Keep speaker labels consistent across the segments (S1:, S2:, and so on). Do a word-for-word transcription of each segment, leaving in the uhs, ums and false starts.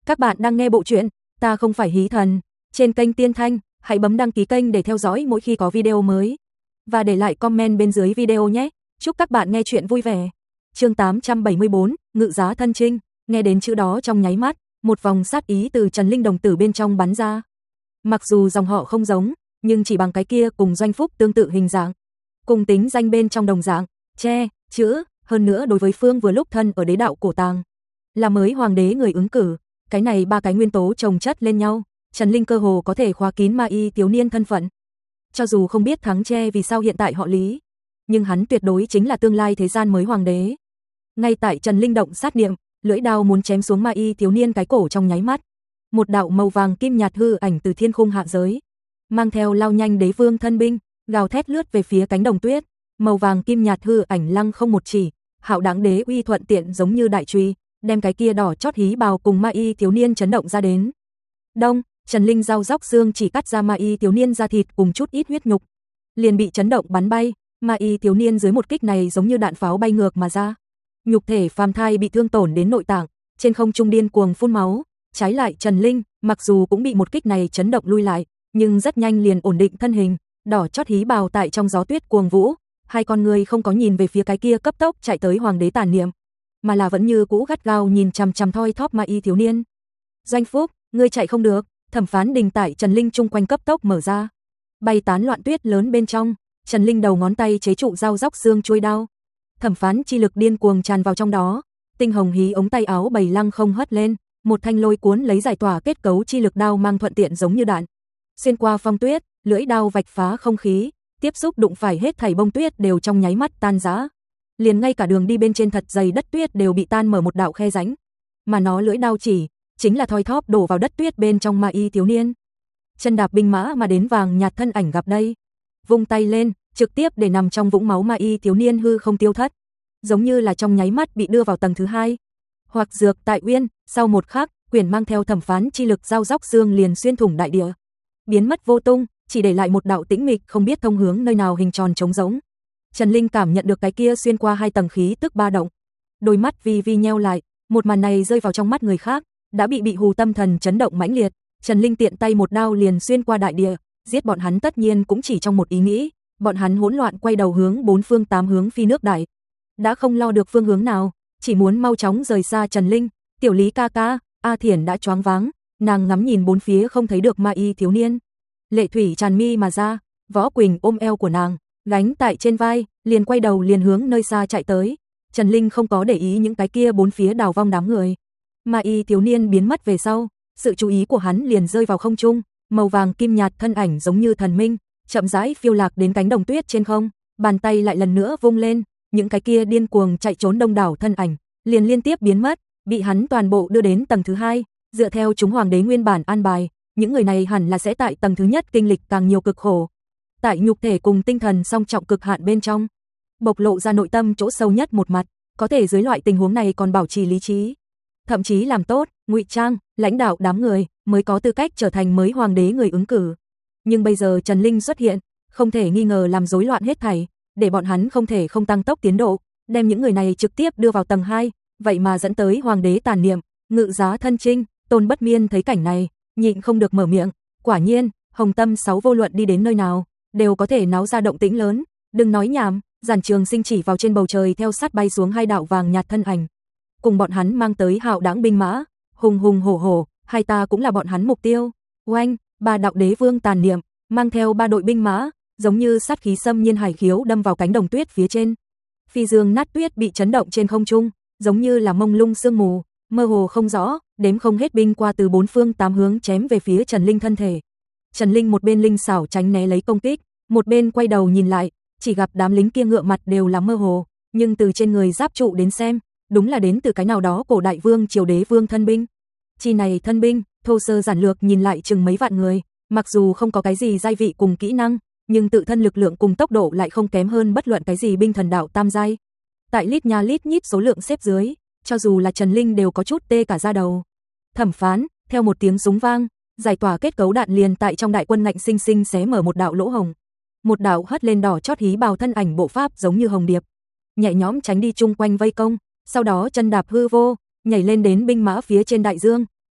S1: Các bạn đang nghe bộ truyện Ta không phải hí thần trên kênh Tiên Thanh, hãy bấm đăng ký kênh để theo dõi mỗi khi có video mới và để lại comment bên dưới video nhé. Chúc các bạn nghe truyện vui vẻ. Chương tám trăm bảy mươi tư, Ngự Giá Thân Trinh. Nghe đến chữ đó trong nháy mắt, một vòng sát ý từ Trần Linh đồng tử bên trong bắn ra. Mặc dù dòng họ không giống, nhưng chỉ bằng cái kia cùng Doanh Phúc tương tự hình dạng, cùng tính danh bên trong đồng dạng, che, chữ, hơn nữa đối với phương vừa lúc thân ở đế đạo cổ tàng, là mới hoàng đế người ứng cử, cái này ba cái nguyên tố chồng chất lên nhau, Trần Linh cơ hồ có thể khóa kín Ma Y thiếu niên thân phận. Cho dù không biết Thắng Che vì sao hiện tại họ Lý, nhưng hắn tuyệt đối chính là tương lai thế gian mới hoàng đế. Ngay tại Trần Linh động sát niệm, lưỡi đao muốn chém xuống Ma Y thiếu niên cái cổ trong nháy mắt, một đạo màu vàng kim nhạt hư ảnh từ thiên khung hạ giới, mang theo lao nhanh đế vương thân binh, gào thét lướt về phía cánh đồng tuyết, màu vàng kim nhạt hư ảnh lăng không một chỉ, hạo đáng đế uy thuận tiện giống như đại truy, đem cái kia đỏ chót hí bào cùng Ma Y thiếu niên chấn động ra đến. Đông, Trần Linh dao róc xương chỉ cắt ra Ma Y thiếu niên da thịt cùng chút ít huyết nhục, liền bị chấn động bắn bay, Ma Y thiếu niên dưới một kích này giống như đạn pháo bay ngược mà ra. Nhục thể phàm thai bị thương tổn đến nội tạng, trên không trung điên cuồng phun máu, trái lại Trần Linh, mặc dù cũng bị một kích này chấn động lui lại, nhưng rất nhanh liền ổn định thân hình, đỏ chót hí bào tại trong gió tuyết cuồng vũ, hai con người không có nhìn về phía cái kia cấp tốc chạy tới hoàng đế tàn niệm, mà là vẫn như cũ gắt gao nhìn chằm chằm thoi thóp Ma Y thiếu niên. Doanh Phúc, ngươi chạy không được, thẩm phán đình tại Trần Linh chung quanh cấp tốc mở ra, bay tán loạn tuyết lớn bên trong, Trần Linh đầu ngón tay chế trụ dao róc xương chuôi đao, thẩm phán chi lực điên cuồng tràn vào trong đó, tinh hồng hí ống tay áo bầy lăng không hất lên, một thanh lôi cuốn lấy giải tỏa kết cấu chi lực đao mang thuận tiện giống như đạn, xuyên qua phong tuyết, lưỡi đao vạch phá không khí, tiếp xúc đụng phải hết thảy bông tuyết đều trong nháy mắt tan rã, liền ngay cả đường đi bên trên thật dày đất tuyết đều bị tan mở một đạo khe rãnh, mà nó lưỡi đao chỉ chính là thoi thóp đổ vào đất tuyết bên trong Ma Y thiếu niên. Chân đạp binh mã mà đến vàng nhạt thân ảnh gặp đây, vung tay lên, trực tiếp để nằm trong vũng máu Ma Y thiếu niên hư không tiêu thất, giống như là trong nháy mắt bị đưa vào tầng thứ hai. Hoặc dược tại uyên, sau một khắc, quyển mang theo thẩm phán chi lực dao róc xương liền xuyên thủng đại địa, biến mất vô tung, chỉ để lại một đạo tĩnh mịch không biết thông hướng nơi nào hình tròn trống rỗng. Trần Linh cảm nhận được cái kia xuyên qua hai tầng khí tức ba động, đôi mắt vi vi nheo lại, một màn này rơi vào trong mắt người khác, đã bị bị hù tâm thần chấn động mãnh liệt, Trần Linh tiện tay một đao liền xuyên qua đại địa, giết bọn hắn tất nhiên cũng chỉ trong một ý nghĩ, bọn hắn hỗn loạn quay đầu hướng bốn phương tám hướng phi nước đại, đã không lo được phương hướng nào, chỉ muốn mau chóng rời xa Trần Linh. Tiểu Lý ca ca, A Thiển đã choáng váng, nàng ngắm nhìn bốn phía không thấy được Ma Y thiếu niên, lệ thủy tràn mi mà ra, Võ Quỳnh ôm eo của nàng, gánh tại trên vai, liền quay đầu liền hướng nơi xa chạy tới. Trần Linh không có để ý những cái kia bốn phía đào vong đám người. Ma Y thiếu niên biến mất về sau, sự chú ý của hắn liền rơi vào không trung, màu vàng kim nhạt thân ảnh giống như thần minh, chậm rãi phiêu lạc đến cánh đồng tuyết trên không, bàn tay lại lần nữa vung lên, những cái kia điên cuồng chạy trốn đông đảo thân ảnh liền liên tiếp biến mất, bị hắn toàn bộ đưa đến tầng thứ hai, dựa theo chúng hoàng đế nguyên bản an bài, những người này hẳn là sẽ tại tầng thứ nhất kinh lịch càng nhiều cực khổ, tại nhục thể cùng tinh thần song trọng cực hạn bên trong, bộc lộ ra nội tâm chỗ sâu nhất một mặt, có thể dưới loại tình huống này còn bảo trì lý trí, thậm chí làm tốt, ngụy trang, lãnh đạo đám người, mới có tư cách trở thành mới hoàng đế người ứng cử. Nhưng bây giờ Trần Linh xuất hiện, không thể nghi ngờ làm rối loạn hết thảy, để bọn hắn không thể không tăng tốc tiến độ, đem những người này trực tiếp đưa vào tầng hai, vậy mà dẫn tới hoàng đế tàn niệm, ngự giá thân trinh. Tôn Bất Miên thấy cảnh này, nhịn không được mở miệng, quả nhiên, Hồng Tâm sáu vô luận đi đến nơi nào, đều có thể náo ra động tĩnh lớn, đừng nói nhảm, Giản Trường Sinh chỉ vào trên bầu trời theo sát bay xuống hai đạo vàng nhạt thân ảnh, cùng bọn hắn mang tới hạo đãng binh mã, hùng hùng hổ hổ, hai ta cũng là bọn hắn mục tiêu. Oanh, ba đạo đế vương tàn niệm, mang theo ba đội binh mã, giống như sát khí xâm nhiên hải khiếu đâm vào cánh đồng tuyết phía trên. Phi dương nát tuyết bị chấn động trên không trung, giống như là mông lung sương mù, mơ hồ không rõ, đếm không hết binh qua từ bốn phương tám hướng chém về phía Trần Linh thân thể. Trần Linh một bên linh xảo tránh né lấy công kích, một bên quay đầu nhìn lại, chỉ gặp đám lính kia ngựa mặt đều là mơ hồ, nhưng từ trên người giáp trụ đến xem, đúng là đến từ cái nào đó cổ đại vương triều đế vương thân binh. Chi này thân binh, thô sơ giản lược nhìn lại chừng mấy vạn người, mặc dù không có cái gì giai vị cùng kỹ năng, nhưng tự thân lực lượng cùng tốc độ lại không kém hơn bất luận cái gì binh thần đạo tam giai. Tại lít nha lít nhít số lượng xếp dưới, cho dù là Trần Linh đều có chút tê cả da đầu. Thẩm phán, theo một tiếng súng vang, giải tỏa kết cấu đạn liền tại trong đại quân ngạnh sinh sinh xé mở một đạo lỗ hồng. Một đạo hất lên đỏ chót hí bào thân ảnh bộ pháp giống như hồng điệp, nhẹ nhõm tránh đi chung quanh vây công, sau đó chân đạp hư vô, nhảy lên đến binh mã phía trên đại dương,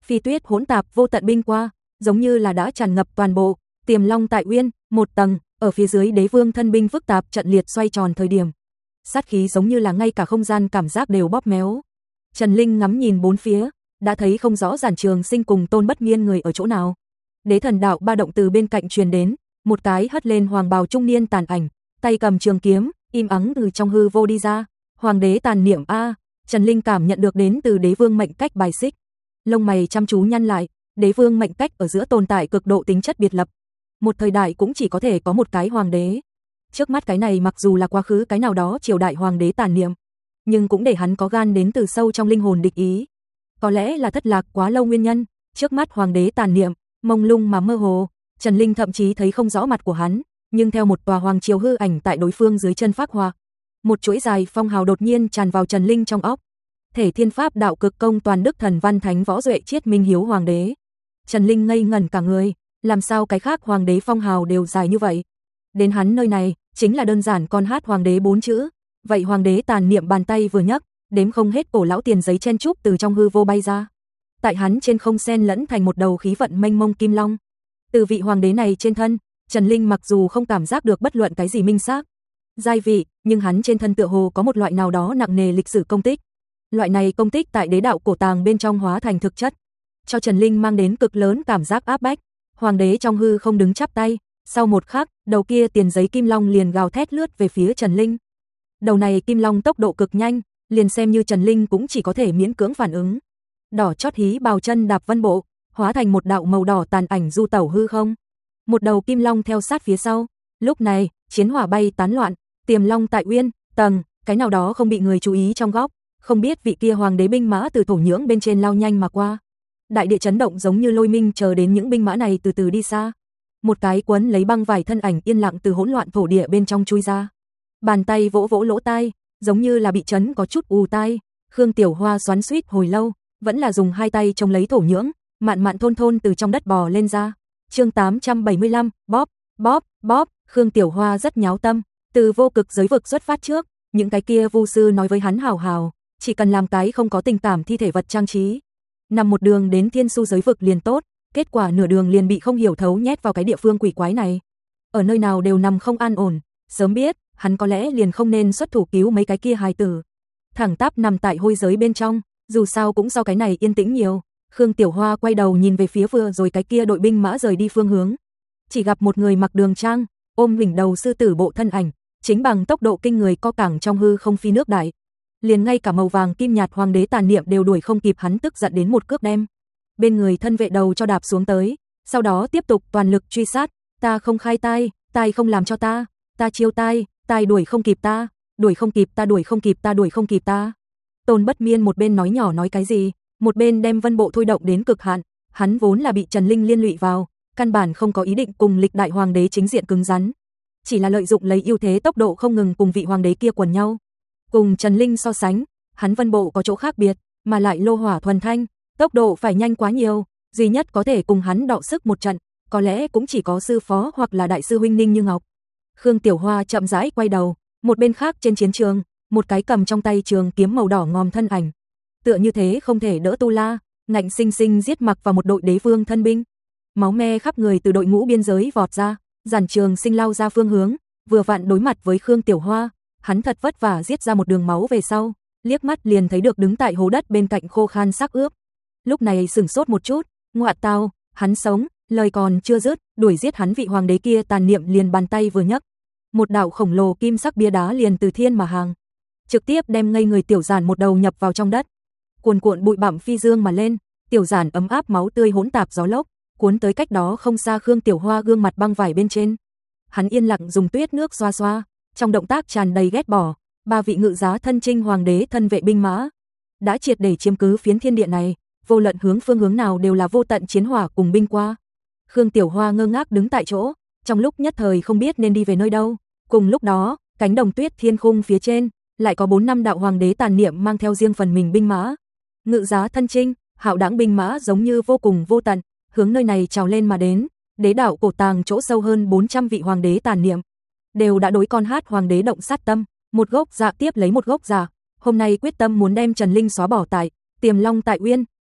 S1: phi tuyết hỗn tạp vô tận binh qua, giống như là đã tràn ngập toàn bộ Tiềm Long Tại Uyên, một tầng, ở phía dưới đế vương thân binh phức tạp trận liệt xoay tròn thời điểm. Sát khí giống như là ngay cả không gian cảm giác đều bóp méo. Trần Linh ngắm nhìn bốn phía, đã thấy không rõ Giản Trường Sinh cùng Tôn Bất Miên người ở chỗ nào. Đế thần đạo ba động từ bên cạnh truyền đến, một cái hất lên hoàng bào trung niên tàn ảnh, tay cầm trường kiếm, im ắng từ trong hư vô đi ra. Hoàng đế tàn niệm a, Trần Linh cảm nhận được đến từ đế vương mệnh cách bài xích. Lông mày chăm chú nhăn lại, đế vương mệnh cách ở giữa tồn tại cực độ tính chất biệt lập. Một thời đại cũng chỉ có thể có một cái hoàng đế. Trước mắt cái này mặc dù là quá khứ cái nào đó triều đại hoàng đế tàn niệm, nhưng cũng để hắn có gan đến từ sâu trong linh hồn địch ý. Có lẽ là thất lạc quá lâu nguyên nhân, trước mắt hoàng đế tàn niệm, mông lung mà mơ hồ, Trần Linh thậm chí thấy không rõ mặt của hắn, nhưng theo một tòa hoàng triều hư ảnh tại đối phương dưới chân phác họa, một chuỗi dài phong hào đột nhiên tràn vào Trần Linh trong óc. Thể thiên pháp đạo cực công toàn đức thần văn thánh võ duệ chiết minh hiếu hoàng đế. Trần Linh ngây ngẩn cả người, làm sao cái khác hoàng đế phong hào đều dài như vậy? Đến hắn nơi này, chính là đơn giản con hát hoàng đế bốn chữ. Vậy hoàng đế tàn niệm bàn tay vừa nhấc, đếm không hết cổ lão tiền giấy chen chúc từ trong hư vô bay ra. Tại hắn trên không xen lẫn thành một đầu khí vận mênh mông kim long. Từ vị hoàng đế này trên thân, Trần Linh mặc dù không cảm giác được bất luận cái gì minh xác giai vị, nhưng hắn trên thân tựa hồ có một loại nào đó nặng nề lịch sử công tích. Loại này công tích tại đế đạo cổ tàng bên trong hóa thành thực chất, cho Trần Linh mang đến cực lớn cảm giác áp bách. Hoàng đế trong hư không đứng chắp tay, sau một khắc, đầu kia tiền giấy kim long liền gào thét lướt về phía Trần Linh. Đầu này kim long tốc độ cực nhanh, liền xem như Trần Linh cũng chỉ có thể miễn cưỡng phản ứng. Đỏ chót hí bào chân đạp vân bộ, hóa thành một đạo màu đỏ tàn ảnh du tẩu hư không. Một đầu kim long theo sát phía sau. Lúc này, chiến hỏa bay tán loạn, Tiềm Long Tại Uyên, tầng, cái nào đó không bị người chú ý trong góc, không biết vị kia hoàng đế binh mã từ thổ nhưỡng bên trên lao nhanh mà qua. Đại địa chấn động giống như lôi minh chờ đến những binh mã này từ từ đi xa. Một cái quấn lấy băng vải thân ảnh yên lặng từ hỗn loạn thổ địa bên trong chui ra. Bàn tay vỗ vỗ lỗ tai, giống như là bị chấn có chút ù tai. Khương Tiểu Hoa xoắn xuýt hồi lâu, vẫn là dùng hai tay chống lấy thổ nhưỡng, mạn mạn thôn thôn từ trong đất bò lên ra. Chương tám trăm bảy mươi lăm, bóp, bóp, bóp, Khương Tiểu Hoa rất nháo tâm, từ vô cực giới vực xuất phát trước, những cái kia vu sư nói với hắn hào hào, chỉ cần làm cái không có tình cảm thi thể vật trang trí, nằm một đường đến thiên su giới vực liền tốt, kết quả nửa đường liền bị không hiểu thấu nhét vào cái địa phương quỷ quái này. Ở nơi nào đều nằm không an ổn, sớm biết, hắn có lẽ liền không nên xuất thủ cứu mấy cái kia hài tử. Thẳng tắp nằm tại hôi giới bên trong, dù sao cũng so cái này yên tĩnh nhiều. Khương Tiểu Hoa quay đầu nhìn về phía vừa rồi cái kia đội binh mã rời đi phương hướng. Chỉ gặp một người mặc đường trang, ôm đỉnh đầu sư tử bộ thân ảnh, chính bằng tốc độ kinh người co cẳng trong hư không phi nước đại. Liền ngay cả màu vàng kim nhạt hoàng đế tàn niệm đều đuổi không kịp hắn, tức giận đến một cước đem bên người thân vệ đầu cho đạp xuống tới, sau đó tiếp tục toàn lực truy sát. Ta không khai tai, tai không làm cho ta, ta chiêu tai, tai đuổi không kịp ta, đuổi không kịp ta, đuổi không kịp ta, đuổi không kịp ta. Tôn Bất Miên một bên nói nhỏ nói cái gì, một bên đem vân bộ thôi động đến cực hạn. Hắn vốn là bị Trần Linh liên lụy vào, căn bản không có ý định cùng lịch đại hoàng đế chính diện cứng rắn, chỉ là lợi dụng lấy ưu thế tốc độ không ngừng cùng vị hoàng đế kia quần nhau. Cùng Trần Linh so sánh, hắn vân bộ có chỗ khác biệt, mà lại lô hỏa thuần thanh, tốc độ phải nhanh quá nhiều, duy nhất có thể cùng hắn đọ sức một trận, có lẽ cũng chỉ có sư phó hoặc là đại sư huynh Ninh Như Ngọc. Khương Tiểu Hoa chậm rãi quay đầu, một bên khác trên chiến trường, một cái cầm trong tay trường kiếm màu đỏ ngòm thân ảnh, tựa như thế không thể đỡ tu la, ngạnh sinh sinh giết mặc vào một đội đế vương thân binh. Máu me khắp người từ đội ngũ biên giới vọt ra, Giản Trường Sinh lao ra phương hướng, vừa vặn đối mặt với Khương Tiểu Hoa, hắn thật vất vả giết ra một đường máu về sau, liếc mắt liền thấy được đứng tại hố đất bên cạnh khô khan xác ướp. Lúc này sửng sốt một chút, ngọa tao, hắn sống, lời còn chưa dứt, đuổi giết hắn vị hoàng đế kia tàn niệm liền bàn tay vừa nhấc, một đạo khổng lồ kim sắc bia đá liền từ thiên mà hàng, trực tiếp đem ngây người Tiểu Giản một đầu nhập vào trong đất. Cuồn cuộn bụi bặm phi dương mà lên, Tiểu Giản ấm áp máu tươi hỗn tạp gió lốc, cuốn tới cách đó không xa Khương Tiểu Hoa gương mặt băng vải bên trên. Hắn yên lặng dùng tuyết nước xoa xoa, trong động tác tràn đầy ghét bỏ. Ba vị ngự giá thân trinh hoàng đế thân vệ binh mã đã triệt để chiếm cứ phiến thiên địa này, vô luận hướng phương hướng nào đều là vô tận chiến hỏa cùng binh qua. Khương Tiểu Hoa ngơ ngác đứng tại chỗ, trong lúc nhất thời không biết nên đi về nơi đâu. Cùng lúc đó, cánh đồng tuyết thiên khung phía trên lại có bốn năm đạo hoàng đế tàn niệm mang theo riêng phần mình binh mã. Ngự giá thân trinh, hạo đãng binh mã giống như vô cùng vô tận, hướng nơi này trào lên mà đến. Đế đạo cổ tàng chỗ sâu hơn bốn trăm vị hoàng đế tàn niệm đều đã đối con hát hoàng đế động sát tâm, một gốc dạ tiếp lấy một gốc dạ, hôm nay quyết tâm muốn đem Trần Linh xóa bỏ tại Tiềm Long Tại Uyên.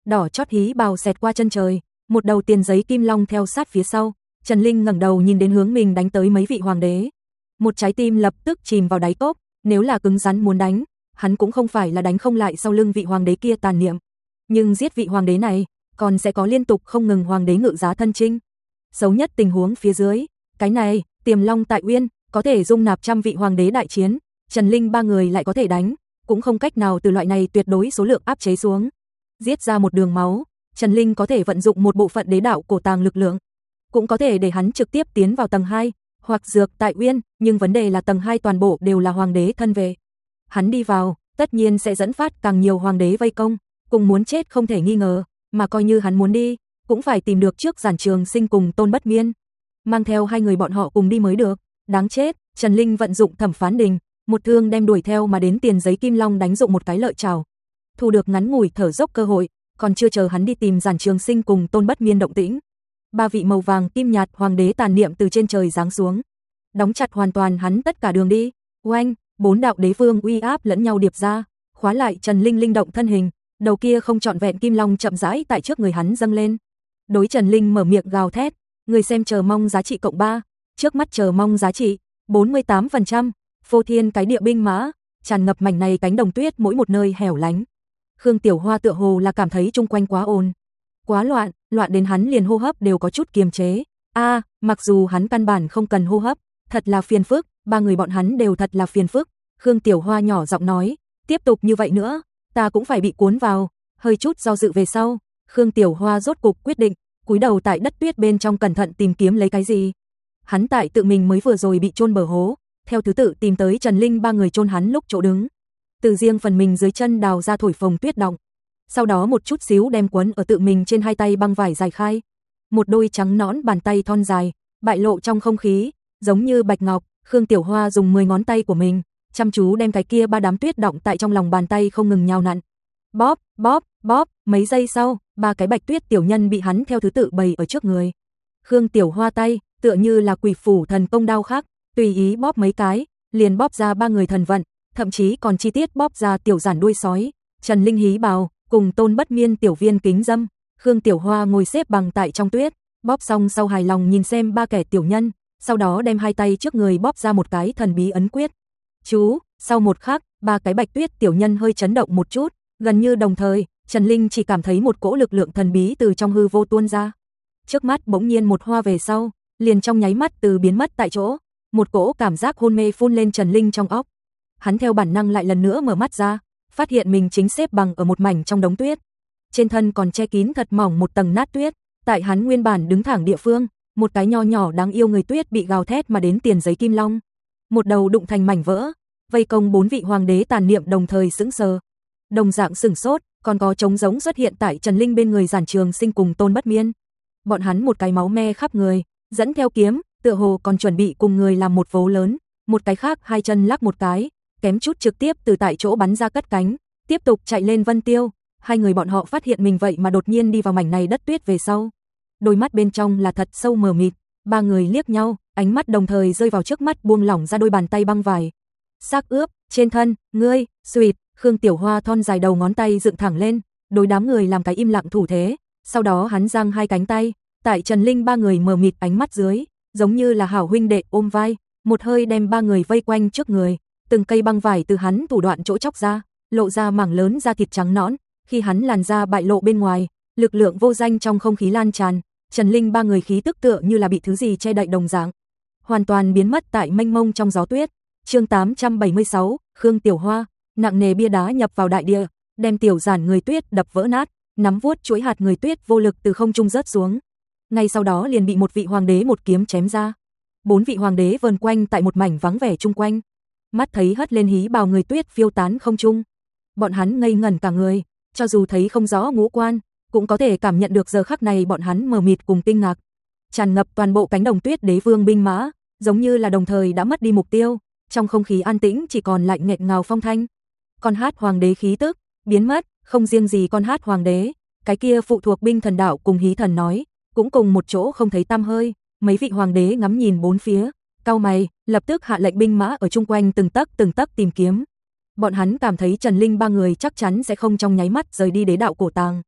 S1: đỏ chót hí bào xẹt qua chân trời, một đầu tiền giấy kim long theo sát phía sau. Trần Linh ngẩng đầu nhìn đến hướng mình đánh tới mấy vị hoàng đế. Một trái tim lập tức chìm vào đáy cốc, nếu là cứng rắn muốn đánh, hắn cũng không phải là đánh không lại sau lưng vị hoàng đế kia tàn niệm. Nhưng giết vị hoàng đế này, còn sẽ có liên tục không ngừng hoàng đế ngự giá thân chinh. Xấu nhất tình huống phía dưới, cái này, Tiềm Long tại Uyên, có thể dung nạp trăm vị hoàng đế đại chiến, Trần Linh ba người lại có thể đánh, cũng không cách nào từ loại này tuyệt đối số lượng áp chế xuống. Giết ra một đường máu, Trần Linh có thể vận dụng một bộ phận đế đạo cổ tàng lực lượng, cũng có thể để hắn trực tiếp tiến vào tầng hai, hoặc dược tại Uyên, nhưng vấn đề là tầng hai toàn bộ đều là hoàng đế thân vệ. Hắn đi vào, tất nhiên sẽ dẫn phát càng nhiều hoàng đế vây công, cùng muốn chết không thể nghi ngờ, mà coi như hắn muốn đi, cũng phải tìm được trước Giản Trường Sinh cùng Tôn Bất Miên, mang theo hai người bọn họ cùng đi mới được. Đáng chết, Trần Linh vận dụng Thẩm Phán Đình, một thương đem đuổi theo mà đến tiền giấy kim long đánh dụng một cái lợi chảo. Thu được ngắn ngủi thở dốc cơ hội, còn chưa chờ hắn đi tìm Giản Trường Sinh cùng Tôn Bất Miên động tĩnh, ba vị màu vàng kim nhạt hoàng đế tàn niệm từ trên trời giáng xuống, đóng chặt hoàn toàn hắn tất cả đường đi. Oanh, bốn đạo đế vương uy áp lẫn nhau điệp ra, khóa lại Trần Linh linh động thân hình, đầu kia không trọn vẹn kim long chậm rãi tại trước người hắn dâng lên. Đối Trần Linh mở miệng gào thét, người xem chờ mong giá trị cộng ba, trước mắt chờ mong giá trị bốn mươi tám phần trăm, phô thiên cái địa binh mã, tràn ngập mảnh này cánh đồng tuyết mỗi một nơi hẻo lánh. Khương Tiểu Hoa tựa hồ là cảm thấy chung quanh quá ồn, quá loạn, loạn đến hắn liền hô hấp đều có chút kiềm chế. A, à, mặc dù hắn căn bản không cần hô hấp, thật là phiền phức, ba người bọn hắn đều thật là phiền phức. Khương Tiểu Hoa nhỏ giọng nói, tiếp tục như vậy nữa, ta cũng phải bị cuốn vào. Hơi chút do dự về sau, Khương Tiểu Hoa rốt cục quyết định, cúi đầu tại đất tuyết bên trong cẩn thận tìm kiếm lấy cái gì. Hắn tại tự mình mới vừa rồi bị chôn bờ hố, theo thứ tự tìm tới Trần Linh ba người chôn hắn lúc chỗ đứng. Từ riêng phần mình dưới chân đào ra thổi phồng tuyết động, sau đó một chút xíu đem quấn ở tự mình trên hai tay băng vải dài khai. Một đôi trắng nõn bàn tay thon dài, bại lộ trong không khí, giống như bạch ngọc. Khương Tiểu Hoa dùng mười ngón tay của mình, chăm chú đem cái kia ba đám tuyết động tại trong lòng bàn tay không ngừng nhào nặn. Bóp, bóp, bóp, mấy giây sau, ba cái bạch tuyết tiểu nhân bị hắn theo thứ tự bày ở trước người. Khương Tiểu Hoa tay, tựa như là quỷ phủ thần công đao khắc, tùy ý bóp mấy cái, liền bóp ra ba người thần vận, thậm chí còn chi tiết bóp ra tiểu giản đuôi sói, Trần Linh hí bào, cùng Tôn Bất Miên tiểu viên kính dâm. Khương Tiểu Hoa ngồi xếp bằng tại trong tuyết, bóp xong sau hài lòng nhìn xem ba kẻ tiểu nhân, sau đó đem hai tay trước người bóp ra một cái thần bí ấn quyết. Chú, sau một khắc, ba cái bạch tuyết tiểu nhân hơi chấn động một chút, gần như đồng thời, Trần Linh chỉ cảm thấy một cỗ lực lượng thần bí từ trong hư vô tuôn ra. Trước mắt bỗng nhiên một hoa về sau, liền trong nháy mắt từ biến mất tại chỗ, một cỗ cảm giác hôn mê phun lên Trần Linh trong óc. Hắn theo bản năng lại lần nữa mở mắt ra, phát hiện mình chính xếp bằng ở một mảnh trong đống tuyết. Trên thân còn che kín thật mỏng một tầng nát tuyết, tại hắn nguyên bản đứng thẳng địa phương, một cái nho nhỏ đáng yêu người tuyết bị gào thét mà đến tiền giấy kim long, một đầu đụng thành mảnh vỡ, vây công bốn vị hoàng đế tàn niệm đồng thời sững sờ. Đồng dạng sửng sốt, còn có trống giống xuất hiện tại Trần Linh bên người Giản Trường Sinh cùng Tôn Bất Miên. Bọn hắn một cái máu me khắp người, dẫn theo kiếm, tựa hồ còn chuẩn bị cùng người làm một vố lớn, một cái khác hai chân lắc một cái, kém chút trực tiếp từ tại chỗ bắn ra cất cánh, tiếp tục chạy lên Vân Tiêu. Hai người bọn họ phát hiện mình vậy mà đột nhiên đi vào mảnh này đất tuyết về sau, đôi mắt bên trong là thật sâu mờ mịt, ba người liếc nhau, ánh mắt đồng thời rơi vào trước mắt buông lỏng ra đôi bàn tay băng vải. Xác ướp, trên thân, ngươi, xuyệt, Khương Tiểu Hoa thon dài đầu ngón tay dựng thẳng lên, đối đám người làm cái im lặng thủ thế, sau đó hắn giang hai cánh tay, tại Trần Linh ba người mờ mịt ánh mắt dưới, giống như là hảo huynh đệ ôm vai, một hơi đem ba người vây quanh trước người, từng cây băng vải từ hắn thủ đoạn chỗ chóc ra, lộ ra mảng lớn da thịt trắng nõn, khi hắn làn da bại lộ bên ngoài, lực lượng vô danh trong không khí lan tràn, Trần Linh ba người khí tức tựa như là bị thứ gì che đậy đồng dạng, hoàn toàn biến mất tại mênh mông trong gió tuyết. Chương tám trăm bảy mươi sáu, Khương Tiểu Hoa, nặng nề bia đá nhập vào đại địa, đem tiểu giản người tuyết đập vỡ nát, nắm vuốt chuỗi hạt người tuyết vô lực từ không trung rớt xuống. Ngay sau đó liền bị một vị hoàng đế một kiếm chém ra. Bốn vị hoàng đế vờn quanh tại một mảnh vắng vẻ chung quanh, mắt thấy hất lên hí bào người tuyết phiêu tán không trung. Bọn hắn ngây ngẩn cả người, cho dù thấy không rõ ngũ quan, cũng có thể cảm nhận được giờ khắc này bọn hắn mờ mịt cùng kinh ngạc. Tràn ngập toàn bộ cánh đồng tuyết đế vương binh mã, giống như là đồng thời đã mất đi mục tiêu, trong không khí an tĩnh chỉ còn lạnh nghẹt ngào phong thanh. Con hát hoàng đế khí tức biến mất, không riêng gì con hát hoàng đế, cái kia phụ thuộc binh thần đạo cùng hí thần nói, cũng cùng một chỗ không thấy tăm hơi. Mấy vị hoàng đế ngắm nhìn bốn phía, cau mày, lập tức hạ lệnh binh mã ở chung quanh từng tấc từng tấc tìm kiếm. Bọn hắn cảm thấy Trần Linh ba người chắc chắn sẽ không trong nháy mắt rời đi đế đạo cổ tàng.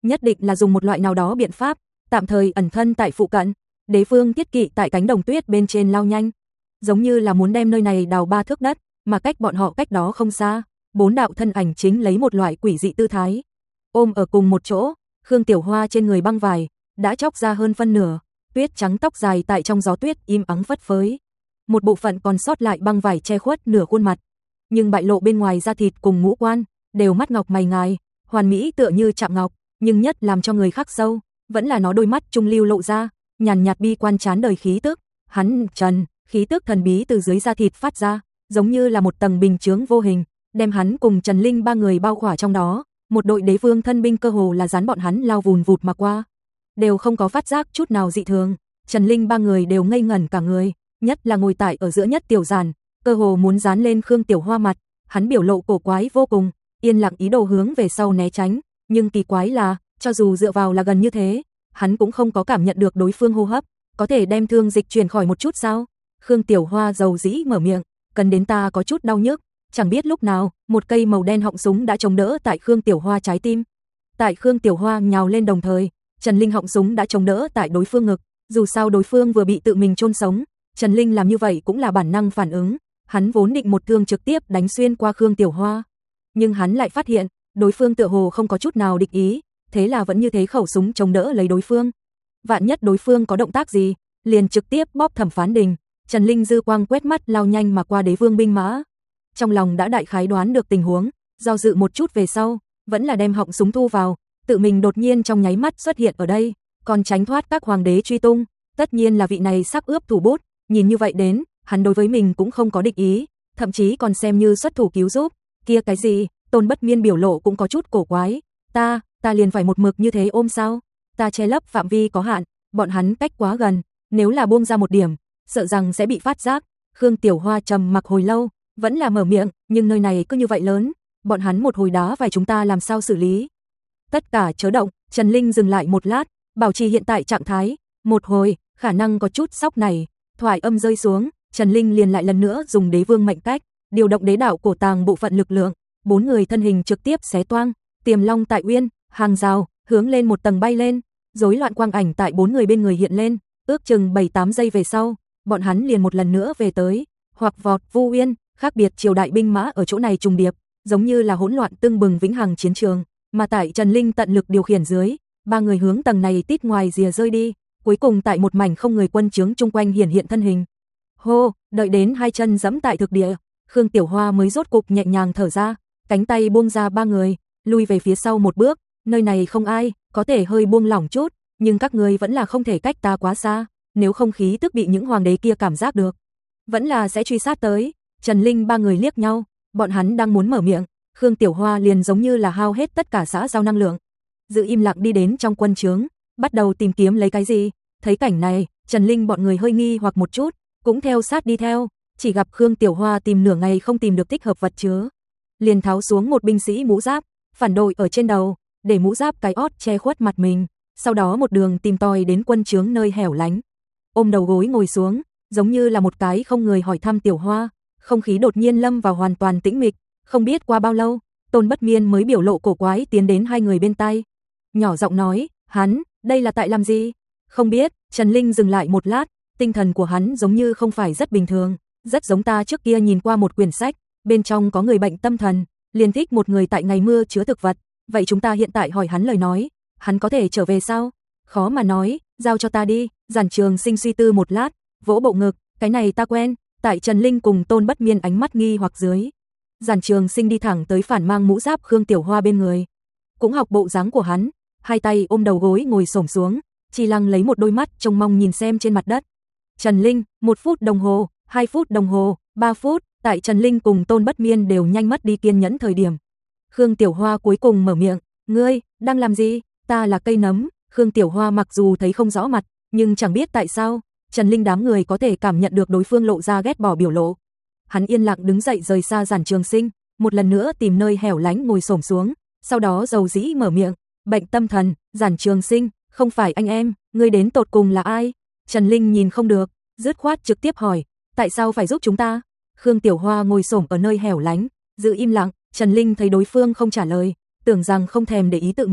S1: nhất định là dùng một loại nào đó biện pháp, tạm thời ẩn thân tại phụ cận. Đế vương Tiết Kỵ tại cánh đồng tuyết bên trên lao nhanh, giống như là muốn đem nơi này đào ba thước đất, mà cách bọn họ cách đó không xa, bốn đạo thân ảnh chính lấy một loại quỷ dị tư thái, ôm ở cùng một chỗ. Khương Tiểu Hoa trên người băng vải đã chóc ra hơn phân nửa, tuyết trắng tóc dài tại trong gió tuyết im ắng phất phới. Một bộ phận còn sót lại băng vải che khuất nửa khuôn mặt, nhưng bại lộ bên ngoài da thịt cùng ngũ quan, đều mắt ngọc mày ngài, hoàn mỹ tựa như chạm ngọc, nhưng nhất làm cho người khắc sâu, vẫn là nó đôi mắt trung lưu lộ ra, nhàn nhạt bi quan chán đời khí tức. Hắn trần, khí tức thần bí từ dưới da thịt phát ra, giống như là một tầng bình chướng vô hình, đem hắn cùng Trần Linh ba người bao khỏa trong đó. Một đội đế vương thân binh cơ hồ là dán bọn hắn lao vùn vụt mà qua, đều không có phát giác chút nào dị thường. Trần Linh ba người đều ngây ngẩn cả người, nhất là ngồi tại ở giữa nhất Tiểu Giản, cơ hồ muốn dán lên Khương Tiểu Hoa mặt, hắn biểu lộ cổ quái vô cùng, yên lặng ý đồ hướng về sau né tránh, nhưng kỳ quái là, cho dù dựa vào là gần như thế, hắn cũng không có cảm nhận được đối phương hô hấp, có thể đem thương dịch truyền khỏi một chút sao? Khương Tiểu Hoa dầu dĩ mở miệng, cần đến ta có chút đau nhức. Chẳng biết lúc nào, một cây màu đen họng súng đã chống đỡ tại Khương Tiểu Hoa trái tim. Tại Khương Tiểu Hoa nhào lên đồng thời, Trần Linh họng súng đã chống đỡ tại đối phương ngực, dù sao đối phương vừa bị tự mình chôn sống, Trần Linh làm như vậy cũng là bản năng phản ứng, hắn vốn định một thương trực tiếp đánh xuyên qua Khương Tiểu Hoa, nhưng hắn lại phát hiện, đối phương tựa hồ không có chút nào địch ý, thế là vẫn như thế khẩu súng chống đỡ lấy đối phương. Vạn nhất đối phương có động tác gì, liền trực tiếp bóp Thẩm Phán Đình. Trần Linh dư quang quét mắt lao nhanh mà qua đế vương binh mã, trong lòng đã đại khái đoán được tình huống, do dự một chút về sau, vẫn là đem họng súng thu vào, tự mình đột nhiên trong nháy mắt xuất hiện ở đây, còn tránh thoát các hoàng đế truy tung, tất nhiên là vị này sắp ướp thủ bút, nhìn như vậy đến, hắn đối với mình cũng không có địch ý, thậm chí còn xem như xuất thủ cứu giúp. Kia cái gì? Tôn Bất Miên biểu lộ cũng có chút cổ quái, ta, ta liền phải một mực như thế ôm sao? Ta che lấp phạm vi có hạn, bọn hắn cách quá gần, nếu là buông ra một điểm, sợ rằng sẽ bị phát giác. Khương Tiểu Hoa trầm mặc hồi lâu, vẫn là mở miệng, nhưng nơi này cứ như vậy lớn, bọn hắn một hồi đá vài chúng ta làm sao xử lý? Tất cả chớ động. Trần Linh dừng lại một lát, bảo trì hiện tại trạng thái, một hồi, khả năng có chút sốc này. Thoại âm rơi xuống, Trần Linh liền lại lần nữa dùng đế vương mệnh cách, điều động đế đạo cổ tàng bộ phận lực lượng, bốn người thân hình trực tiếp xé toang, tiềm long tại uyên, hàng rào, hướng lên một tầng bay lên, rối loạn quang ảnh tại bốn người bên người hiện lên, ước chừng bảy tám giây về sau, bọn hắn liền một lần nữa về tới, hoặc vọt Vu Uyên, khác biệt triều đại binh mã ở chỗ này trùng điệp, giống như là hỗn loạn tưng bừng vĩnh hằng chiến trường, mà tại Trần Linh tận lực điều khiển dưới, ba người hướng tầng này tít ngoài rìa rơi đi, cuối cùng tại một mảnh không người quân trướng chung quanh hiển hiện thân hình. Hô, đợi đến hai chân giẫm tại thực địa, Khương Tiểu Hoa mới rốt cục nhẹ nhàng thở ra, cánh tay buông ra ba người, lui về phía sau một bước, nơi này không ai, có thể hơi buông lỏng chút, nhưng các ngươi vẫn là không thể cách ta quá xa, nếu không khí tức bị những hoàng đế kia cảm giác được, vẫn là sẽ truy sát tới. Trần Linh ba người liếc nhau, bọn hắn đang muốn mở miệng, Khương Tiểu Hoa liền giống như là hao hết tất cả xã giao năng lượng, giữ im lặng đi đến trong quân trướng, bắt đầu tìm kiếm lấy cái gì. Thấy cảnh này, Trần Linh bọn người hơi nghi hoặc một chút, cũng theo sát đi theo, chỉ gặp Khương Tiểu Hoa tìm nửa ngày không tìm được thích hợp vật chứa, liền tháo xuống một binh sĩ mũ giáp, phản đội ở trên đầu, để mũ giáp cái ót che khuất mặt mình, sau đó một đường tìm tòi đến quân trướng nơi hẻo lánh, ôm đầu gối ngồi xuống, giống như là một cái không người hỏi thăm Tiểu Hoa. Không khí đột nhiên lâm vào hoàn toàn tĩnh mịch, không biết qua bao lâu, Tôn Bất Miên mới biểu lộ cổ quái tiến đến hai người bên tai, nhỏ giọng nói, hắn, đây là tại làm gì? Không biết. Trần Linh dừng lại một lát, tinh thần của hắn giống như không phải rất bình thường, rất giống ta trước kia nhìn qua một quyển sách, bên trong có người bệnh tâm thần, liền thích một người tại ngày mưa chứa thực vật, vậy chúng ta hiện tại hỏi hắn lời nói, hắn có thể trở về sao? Khó mà nói, giao cho ta đi. Giản Trường Sinh suy tư một lát, vỗ bộ ngực, cái này ta quen. Tại Trần Linh cùng Tôn Bất Miên ánh mắt nghi hoặc dưới, Giản Trường Sinh đi thẳng tới phản mang mũ giáp Khương Tiểu Hoa bên người, cũng học bộ dáng của hắn, hai tay ôm đầu gối ngồi xổm xuống, Chi Lăng lấy một đôi mắt trông mong nhìn xem trên mặt đất. Trần Linh, một phút đồng hồ, hai phút đồng hồ, ba phút, tại Trần Linh cùng Tôn Bất Miên đều nhanh mất đi kiên nhẫn thời điểm, Khương Tiểu Hoa cuối cùng mở miệng, ngươi, đang làm gì? Ta là cây nấm. Khương Tiểu Hoa mặc dù thấy không rõ mặt, nhưng chẳng biết tại sao, Trần Linh đám người có thể cảm nhận được đối phương lộ ra ghét bỏ biểu lộ. Hắn yên lặng đứng dậy rời xa Giản Trường Sinh, một lần nữa tìm nơi hẻo lánh ngồi xổm xuống, sau đó dầu dĩ mở miệng, bệnh tâm thần. Giản Trường Sinh, không phải anh em, ngươi đến tột cùng là ai? Trần Linh nhìn không được, dứt khoát trực tiếp hỏi, tại sao phải giúp chúng ta? Khương Tiểu Hoa ngồi xổm ở nơi hẻo lánh, giữ im lặng. Trần Linh thấy đối phương không trả lời, tưởng rằng không thèm để ý tự mình,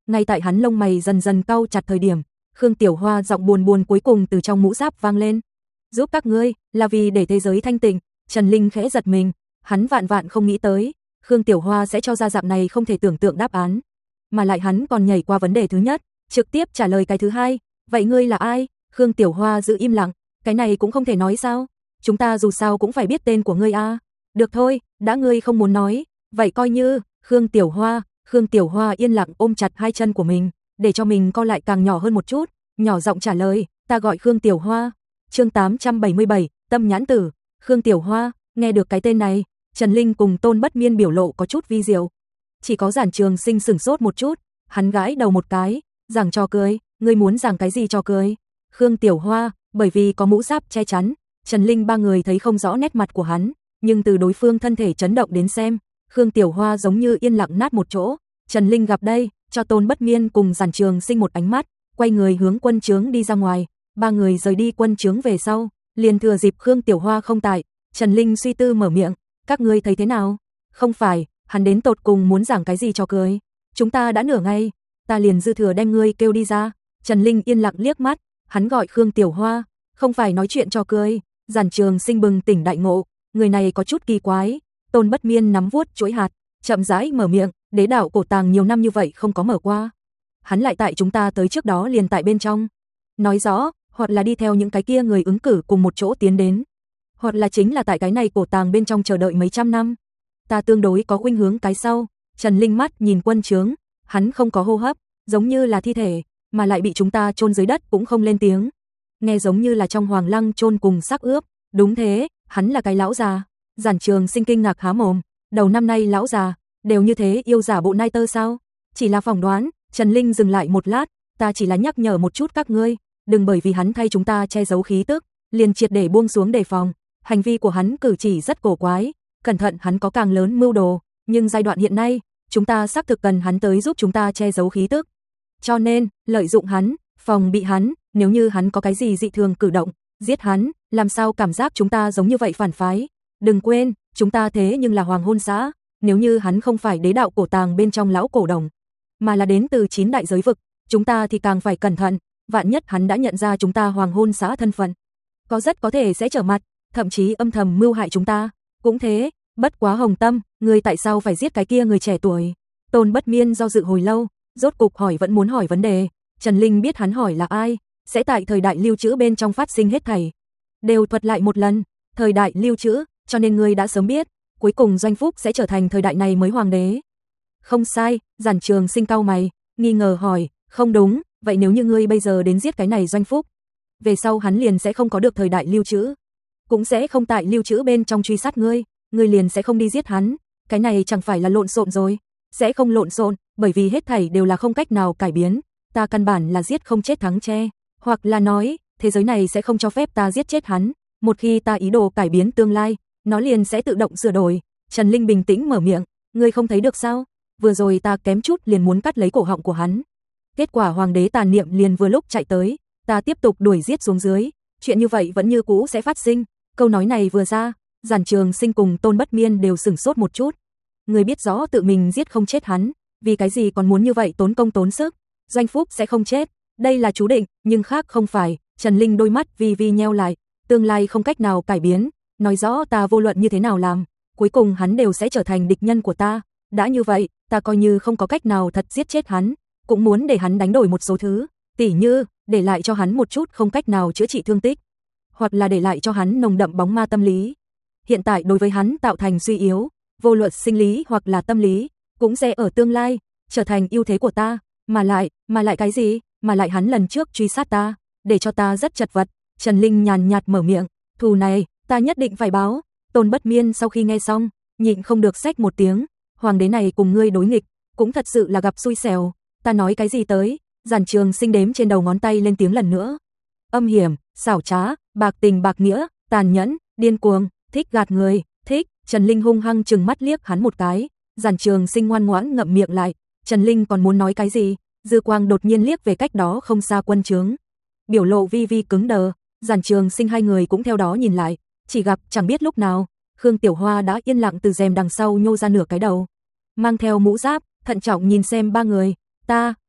S1: Ngay tại hắn lông mày dần dần cau chặt thời điểm, Khương Tiểu Hoa giọng buồn buồn cuối cùng từ trong mũ giáp vang lên. Giúp các ngươi, là vì để thế giới thanh tịnh. Trần Linh khẽ giật mình, hắn vạn vạn không nghĩ tới, Khương Tiểu Hoa sẽ cho ra dạng này không thể tưởng tượng đáp án. Mà lại hắn còn nhảy qua vấn đề thứ nhất, trực tiếp trả lời cái thứ hai, vậy ngươi là ai? Khương Tiểu Hoa giữ im lặng, cái này cũng không thể nói sao? Chúng ta dù sao cũng phải biết tên của ngươi a. Được thôi, đã ngươi không muốn nói, vậy coi như, Khương Tiểu Hoa, Khương Tiểu Hoa yên lặng ôm chặt hai chân của mình, để cho mình co lại càng nhỏ hơn một chút, nhỏ giọng trả lời, ta gọi Khương Tiểu Hoa. Chương tám trăm bảy mươi bảy, Tâm nhãn tử. Khương Tiểu Hoa, nghe được cái tên này, Trần Linh cùng Tôn Bất Miên biểu lộ có chút vi diệu. Chỉ có Giản Trường Sinh sửng sốt một chút, hắn gãi đầu một cái, giảng trò cười, ngươi muốn giảng cái gì trò cười? Khương Tiểu Hoa, bởi vì có mũ giáp che chắn, Trần Linh ba người thấy không rõ nét mặt của hắn, nhưng từ đối phương thân thể chấn động đến xem, Khương Tiểu Hoa giống như yên lặng nát một chỗ. Trần Linh gặp đây, cho Tôn Bất Miên cùng Giản Trường Sinh một ánh mắt, quay người hướng quân trướng đi ra ngoài. Ba người rời đi quân trướng về sau, liền thừa dịp Khương Tiểu Hoa không tại, Trần Linh suy tư mở miệng, các ngươi thấy thế nào? Không phải, hắn đến tột cùng muốn giảng cái gì cho cười? Chúng ta đã nửa ngày, ta liền dư thừa đem ngươi kêu đi ra. Trần Linh yên lặng liếc mắt, hắn gọi Khương Tiểu Hoa, không phải nói chuyện cho cười. Giản Trường Sinh bừng tỉnh đại ngộ, người này có chút kỳ quái. Tôn Bất Miên nắm vuốt chuỗi hạt, chậm rãi mở miệng, đế đạo cổ tàng nhiều năm như vậy không có mở qua. Hắn lại tại chúng ta tới trước đó liền tại bên trong. Nói rõ, hoặc là đi theo những cái kia người ứng cử cùng một chỗ tiến đến, hoặc là chính là tại cái này cổ tàng bên trong chờ đợi mấy trăm năm. Ta tương đối có khuynh hướng cái sau. Trần Linh mắt nhìn quân trướng, hắn không có hô hấp, giống như là thi thể, mà lại bị chúng ta chôn dưới đất cũng không lên tiếng. Nghe giống như là trong hoàng lăng chôn cùng xác ướp. Đúng thế, hắn là cái lão già. Giản Trường Sinh kinh ngạc há mồm, đầu năm nay lão già đều như thế yêu giả bộ nai tơ sao? Chỉ là phỏng đoán. Trần Linh dừng lại một lát, ta chỉ là nhắc nhở một chút các ngươi, đừng bởi vì hắn thay chúng ta che giấu khí tức, liền triệt để buông xuống đề phòng. Hành vi của hắn cử chỉ rất cổ quái, cẩn thận hắn có càng lớn mưu đồ, nhưng giai đoạn hiện nay, chúng ta xác thực cần hắn tới giúp chúng ta che giấu khí tức. Cho nên, lợi dụng hắn, phòng bị hắn, nếu như hắn có cái gì dị thường cử động, giết hắn, làm sao cảm giác chúng ta giống như vậy phản phái. Đừng quên, chúng ta thế nhưng là hoàng hôn xã, nếu như hắn không phải đế đạo cổ tàng bên trong lão cổ đồng, mà là đến từ chín đại giới vực, chúng ta thì càng phải cẩn thận, vạn nhất hắn đã nhận ra chúng ta hoàng hôn xã thân phận, có rất có thể sẽ trở mặt, thậm chí âm thầm mưu hại chúng ta. Cũng thế, bất quá Hồng Tâm, ngươi tại sao phải giết cái kia người trẻ tuổi? Tôn Bất Miên do dự hồi lâu, rốt cục hỏi vẫn muốn hỏi vấn đề. Trần Linh biết hắn hỏi là ai, sẽ tại thời đại lưu trữ bên trong phát sinh hết thảy, đều thuật lại một lần. Thời đại lưu trữ, cho nên ngươi đã sớm biết, cuối cùng Doanh Phúc sẽ trở thành thời đại này mới hoàng đế. Không sai. Giản Trường Sinh cau mày, nghi ngờ hỏi, không đúng, vậy nếu như ngươi bây giờ đến giết cái này Doanh Phúc, về sau hắn liền sẽ không có được thời đại lưu trữ, cũng sẽ không tại lưu trữ bên trong truy sát ngươi, ngươi liền sẽ không đi giết hắn, cái này chẳng phải là lộn xộn rồi? Sẽ không lộn xộn, bởi vì hết thảy đều là không cách nào cải biến, ta căn bản là giết không chết thắng che, hoặc là nói, thế giới này sẽ không cho phép ta giết chết hắn, một khi ta ý đồ cải biến tương lai, nó liền sẽ tự động sửa đổi. Trần Linh bình tĩnh mở miệng, ngươi không thấy được sao? Vừa rồi ta kém chút liền muốn cắt lấy cổ họng của hắn. Kết quả hoàng đế tàn niệm liền vừa lúc chạy tới, ta tiếp tục đuổi giết xuống dưới, chuyện như vậy vẫn như cũ sẽ phát sinh. Câu nói này vừa ra, Giản Trường Sinh cùng Tôn Bất Miên đều sửng sốt một chút. Người biết rõ tự mình giết không chết hắn, vì cái gì còn muốn như vậy tốn công tốn sức? Doanh Phúc sẽ không chết, đây là chú định, nhưng khác không phải. Trần Linh đôi mắt vi vi nheo lại, tương lai không cách nào cải biến, nói rõ ta vô luận như thế nào làm, cuối cùng hắn đều sẽ trở thành địch nhân của ta. Đã như vậy, ta coi như không có cách nào thật giết chết hắn, cũng muốn để hắn đánh đổi một số thứ, tỉ như để lại cho hắn một chút không cách nào chữa trị thương tích, hoặc là để lại cho hắn nồng đậm bóng ma tâm lý. Hiện tại đối với hắn tạo thành suy yếu, vô luận sinh lý hoặc là tâm lý, cũng sẽ ở tương lai trở thành ưu thế của ta, mà lại, mà lại cái gì? Mà lại hắn lần trước truy sát ta, để cho ta rất chật vật. Trần Linh nhàn nhạt mở miệng, thù này, ta nhất định phải báo. Tôn Bất Miên sau khi nghe xong, nhịn không được xách một tiếng, hoàng đế này cùng ngươi đối nghịch, cũng thật sự là gặp xui xẻo. Ta nói cái gì tới? Giản Trường Sinh đếm trên đầu ngón tay lên tiếng lần nữa. Âm hiểm, xảo trá, bạc tình bạc nghĩa, tàn nhẫn, điên cuồng, thích gạt người, thích. Trần Linh hung hăng trừng mắt liếc hắn một cái, Giản Trường Sinh ngoan ngoãn ngậm miệng lại. Trần Linh còn muốn nói cái gì, dư quang đột nhiên liếc về cách đó không xa quân trướng, biểu lộ vi vi cứng đờ. Giản Trường Sinh hai người cũng theo đó nhìn lại, chỉ gặp chẳng biết lúc nào, Khương Tiểu Hoa đã yên lặng từ rèm đằng sau nhô ra nửa cái đầu, mang theo mũ giáp, thận trọng nhìn xem ba người. Ta,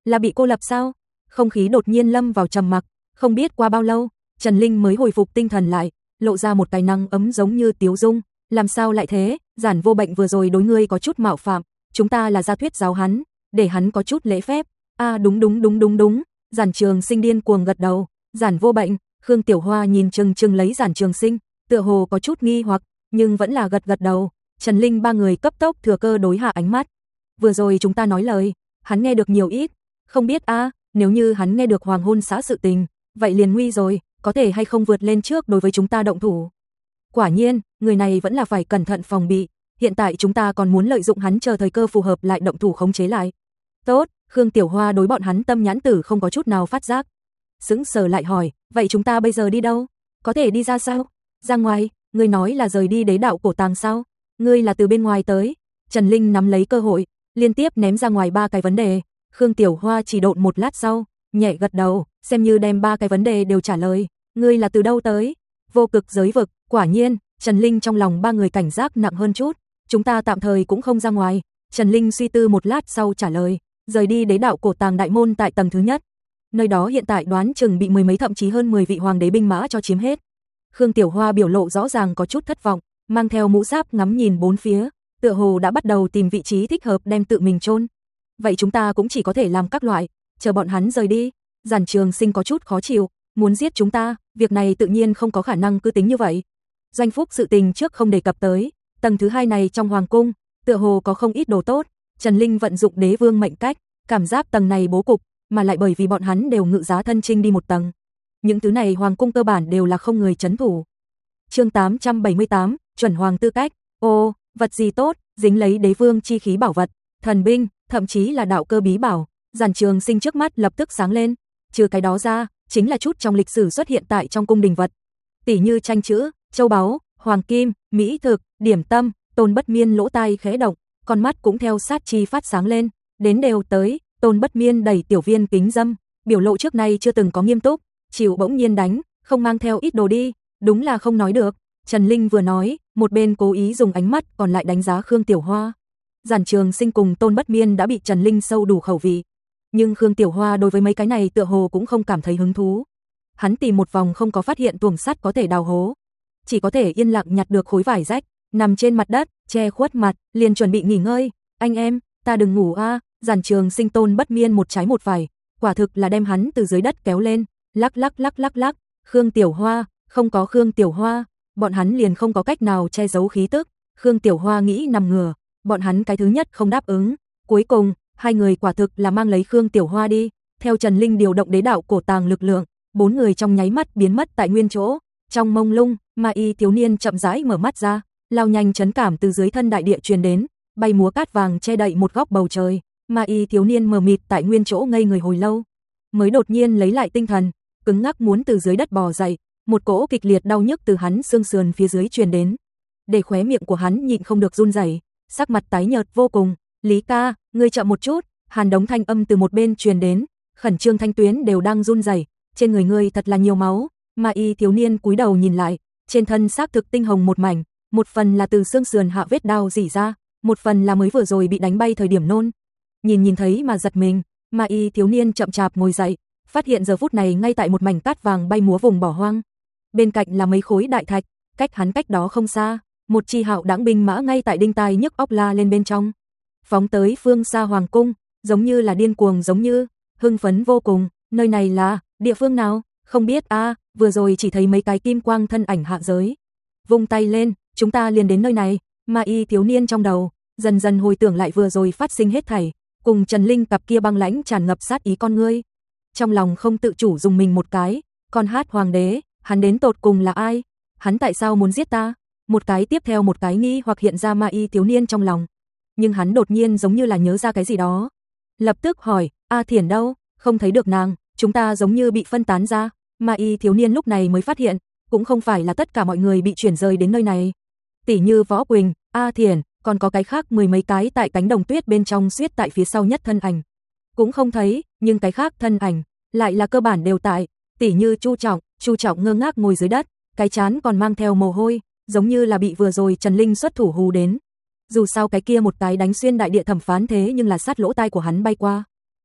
S1: Là bị cô lập sao? Không khí đột nhiên lâm vào trầm mặc, không biết qua bao lâu, Trần Linh mới hồi phục tinh thần lại, lộ ra một cái nắng ấm giống như tiếu dung, làm sao lại thế, Giản Vô Bệnh vừa rồi đối ngươi có chút mạo phạm, chúng ta là gia thuyết giáo hắn, để hắn có chút lễ phép. A à, đúng đúng đúng đúng đúng, Giản Trường Sinh điên cuồng gật đầu, Giản Vô Bệnh, Khương Tiểu Hoa nhìn chừng chừng lấy Giản Trường Sinh, tựa hồ có chút nghi hoặc, nhưng vẫn là gật gật đầu. Trần Linh ba người cấp tốc thừa cơ đối hạ ánh mắt. Vừa rồi chúng ta nói lời, hắn nghe được nhiều ít, không biết a, à, nếu như hắn nghe được hoàng hôn xã sự tình, vậy liền nguy rồi, có thể hay không vượt lên trước đối với chúng ta động thủ. Quả nhiên, người này vẫn là phải cẩn thận phòng bị, hiện tại chúng ta còn muốn lợi dụng hắn chờ thời cơ phù hợp lại động thủ khống chế lại. Tốt, Khương Tiểu Hoa đối bọn hắn tâm nhãn tử không có chút nào phát giác. Sững sờ lại hỏi, vậy chúng ta bây giờ đi đâu? Có thể đi ra sao? Ra ngoài, ngươi nói là rời đi đế đạo cổ tàng sao? Ngươi là từ bên ngoài tới. Trần Linh nắm lấy cơ hội, liên tiếp ném ra ngoài ba cái vấn đề. Khương Tiểu Hoa chỉ độn một lát sau, nhẹ gật đầu, xem như đem ba cái vấn đề đều trả lời. Ngươi là từ đâu tới? Vô cực giới vực. Quả nhiên, Trần Linh trong lòng ba người cảnh giác nặng hơn chút. Chúng ta tạm thời cũng không ra ngoài. Trần Linh suy tư một lát sau trả lời, rời đi đế đạo cổ tàng đại môn tại tầng thứ nhất. Nơi đó hiện tại đoán chừng bị mười mấy thậm chí hơn mười vị hoàng đế binh mã cho chiếm hết. Khương Tiểu Hoa biểu lộ rõ ràng có chút thất vọng, mang theo mũ giáp ngắm nhìn bốn phía, tựa hồ đã bắt đầu tìm vị trí thích hợp đem tự mình chôn. Vậy chúng ta cũng chỉ có thể làm các loại, chờ bọn hắn rời đi. Giản Trường Sinh có chút khó chịu, muốn giết chúng ta, việc này tự nhiên không có khả năng cứ tính như vậy. Doanh Phúc sự tình trước không đề cập tới, tầng thứ hai này trong hoàng cung, tựa hồ có không ít đồ tốt. Trần Linh vận dụng đế vương mệnh cách, cảm giác tầng này bố cục, mà lại bởi vì bọn hắn đều ngự giá thân chinh đi một tầng. Những thứ này hoàng cung cơ bản đều là không người trấn thủ. Chương tám trăm bảy mươi tám, chuẩn hoàng tư cách. Ô, vật gì tốt, dính lấy đế vương chi khí bảo vật, thần binh, thậm chí là đạo cơ bí bảo. Giản Trường Sinh trước mắt lập tức sáng lên, trừ cái đó ra, chính là chút trong lịch sử xuất hiện tại trong cung đình vật. Tỷ như tranh chữ, châu báu, hoàng kim, mỹ thực, điểm tâm. Tôn Bất Miên lỗ tai khẽ động, con mắt cũng theo sát chi phát sáng lên, đến đều tới. Tôn Bất Miên đẩy Tiểu Viên kính dâm, biểu lộ trước nay chưa từng có nghiêm túc, chịu bỗng nhiên đánh, không mang theo ít đồ đi, đúng là không nói được. Trần Linh vừa nói, một bên cố ý dùng ánh mắt còn lại đánh giá Khương Tiểu Hoa. Giản Trường Sinh cùng Tôn Bất Miên đã bị Trần Linh sâu đủ khẩu vị, nhưng Khương Tiểu Hoa đối với mấy cái này tựa hồ cũng không cảm thấy hứng thú. Hắn tìm một vòng không có phát hiện tuồng sắt có thể đào hố, chỉ có thể yên lặng nhặt được khối vải rách, nằm trên mặt đất, che khuất mặt, liền chuẩn bị nghỉ ngơi. Anh em, ta đừng ngủ a. À. Giản Trường Sinh Tôn Bất Miên một trái một phải, quả thực là đem hắn từ dưới đất kéo lên, lắc lắc lắc lắc lắc. Khương Tiểu Hoa, không có Khương Tiểu Hoa, bọn hắn liền không có cách nào che giấu khí tức. Khương Tiểu Hoa nghĩ nằm ngửa, bọn hắn cái thứ nhất không đáp ứng. Cuối cùng, hai người quả thực là mang lấy Khương Tiểu Hoa đi. Theo Trần Linh điều động đế đạo cổ tàng lực lượng, bốn người trong nháy mắt biến mất tại nguyên chỗ. Trong mông lung, Ma Y thiếu niên chậm rãi mở mắt ra, lao nhanh chấn cảm từ dưới thân đại địa truyền đến, bay múa cát vàng che đậy một góc bầu trời. Ma Y thiếu niên mờ mịt tại nguyên chỗ ngây người hồi lâu, mới đột nhiên lấy lại tinh thần, cứng ngắc muốn từ dưới đất bò dậy, một cỗ kịch liệt đau nhức từ hắn xương sườn phía dưới truyền đến, để khóe miệng của hắn nhịn không được run rẩy, sắc mặt tái nhợt vô cùng. Lý ca, ngươi chậm một chút. Hàn Đống thanh âm từ một bên truyền đến, khẩn trương thanh tuyến đều đang run rẩy, trên người ngươi thật là nhiều máu. Ma Y thiếu niên cúi đầu nhìn lại, trên thân xác thực tinh hồng một mảnh, một phần là từ xương sườn hạ vết đao rỉ ra, một phần là mới vừa rồi bị đánh bay thời điểm nôn. Nhìn nhìn thấy mà giật mình, Ma Y thiếu niên chậm chạp ngồi dậy, phát hiện giờ phút này ngay tại một mảnh cát vàng bay múa vùng bỏ hoang. Bên cạnh là mấy khối đại thạch, cách hắn cách đó không xa, một chi hạo đãng binh mã ngay tại đinh tai nhức óc la lên bên trong, phóng tới phương xa hoàng cung, giống như là điên cuồng giống như, hưng phấn vô cùng. Nơi này là địa phương nào? Không biết a, à, vừa rồi chỉ thấy mấy cái kim quang thân ảnh hạ giới. Vung tay lên, chúng ta liền đến nơi này. Ma Y thiếu niên trong đầu dần dần hồi tưởng lại vừa rồi phát sinh hết thảy, cùng Trần Linh cặp kia băng lãnh tràn ngập sát ý con ngươi. Trong lòng không tự chủ dùng mình một cái, con hát hoàng đế, hắn đến tột cùng là ai? Hắn tại sao muốn giết ta? Một cái tiếp theo một cái nghi hoặc hiện ra Ma Y thiếu niên trong lòng. Nhưng hắn đột nhiên giống như là nhớ ra cái gì đó, lập tức hỏi, A Thiển đâu? Không thấy được nàng, chúng ta giống như bị phân tán ra. Ma Y thiếu niên lúc này mới phát hiện, cũng không phải là tất cả mọi người bị chuyển rời đến nơi này. Tỷ như Võ Quỳnh, A Thiển, còn có cái khác mười mấy cái tại cánh đồng tuyết bên trong suýt tại phía sau nhất thân ảnh, cũng không thấy, nhưng cái khác thân ảnh lại là cơ bản đều tại. Tỷ như Chu Trọng, Chu Trọng ngơ ngác ngồi dưới đất, cái trán còn mang theo mồ hôi, giống như là bị vừa rồi Trần Linh xuất thủ hù đến. Dù sao cái kia một cái đánh xuyên đại địa thẩm phán thế nhưng là sát lỗ tai của hắn bay qua.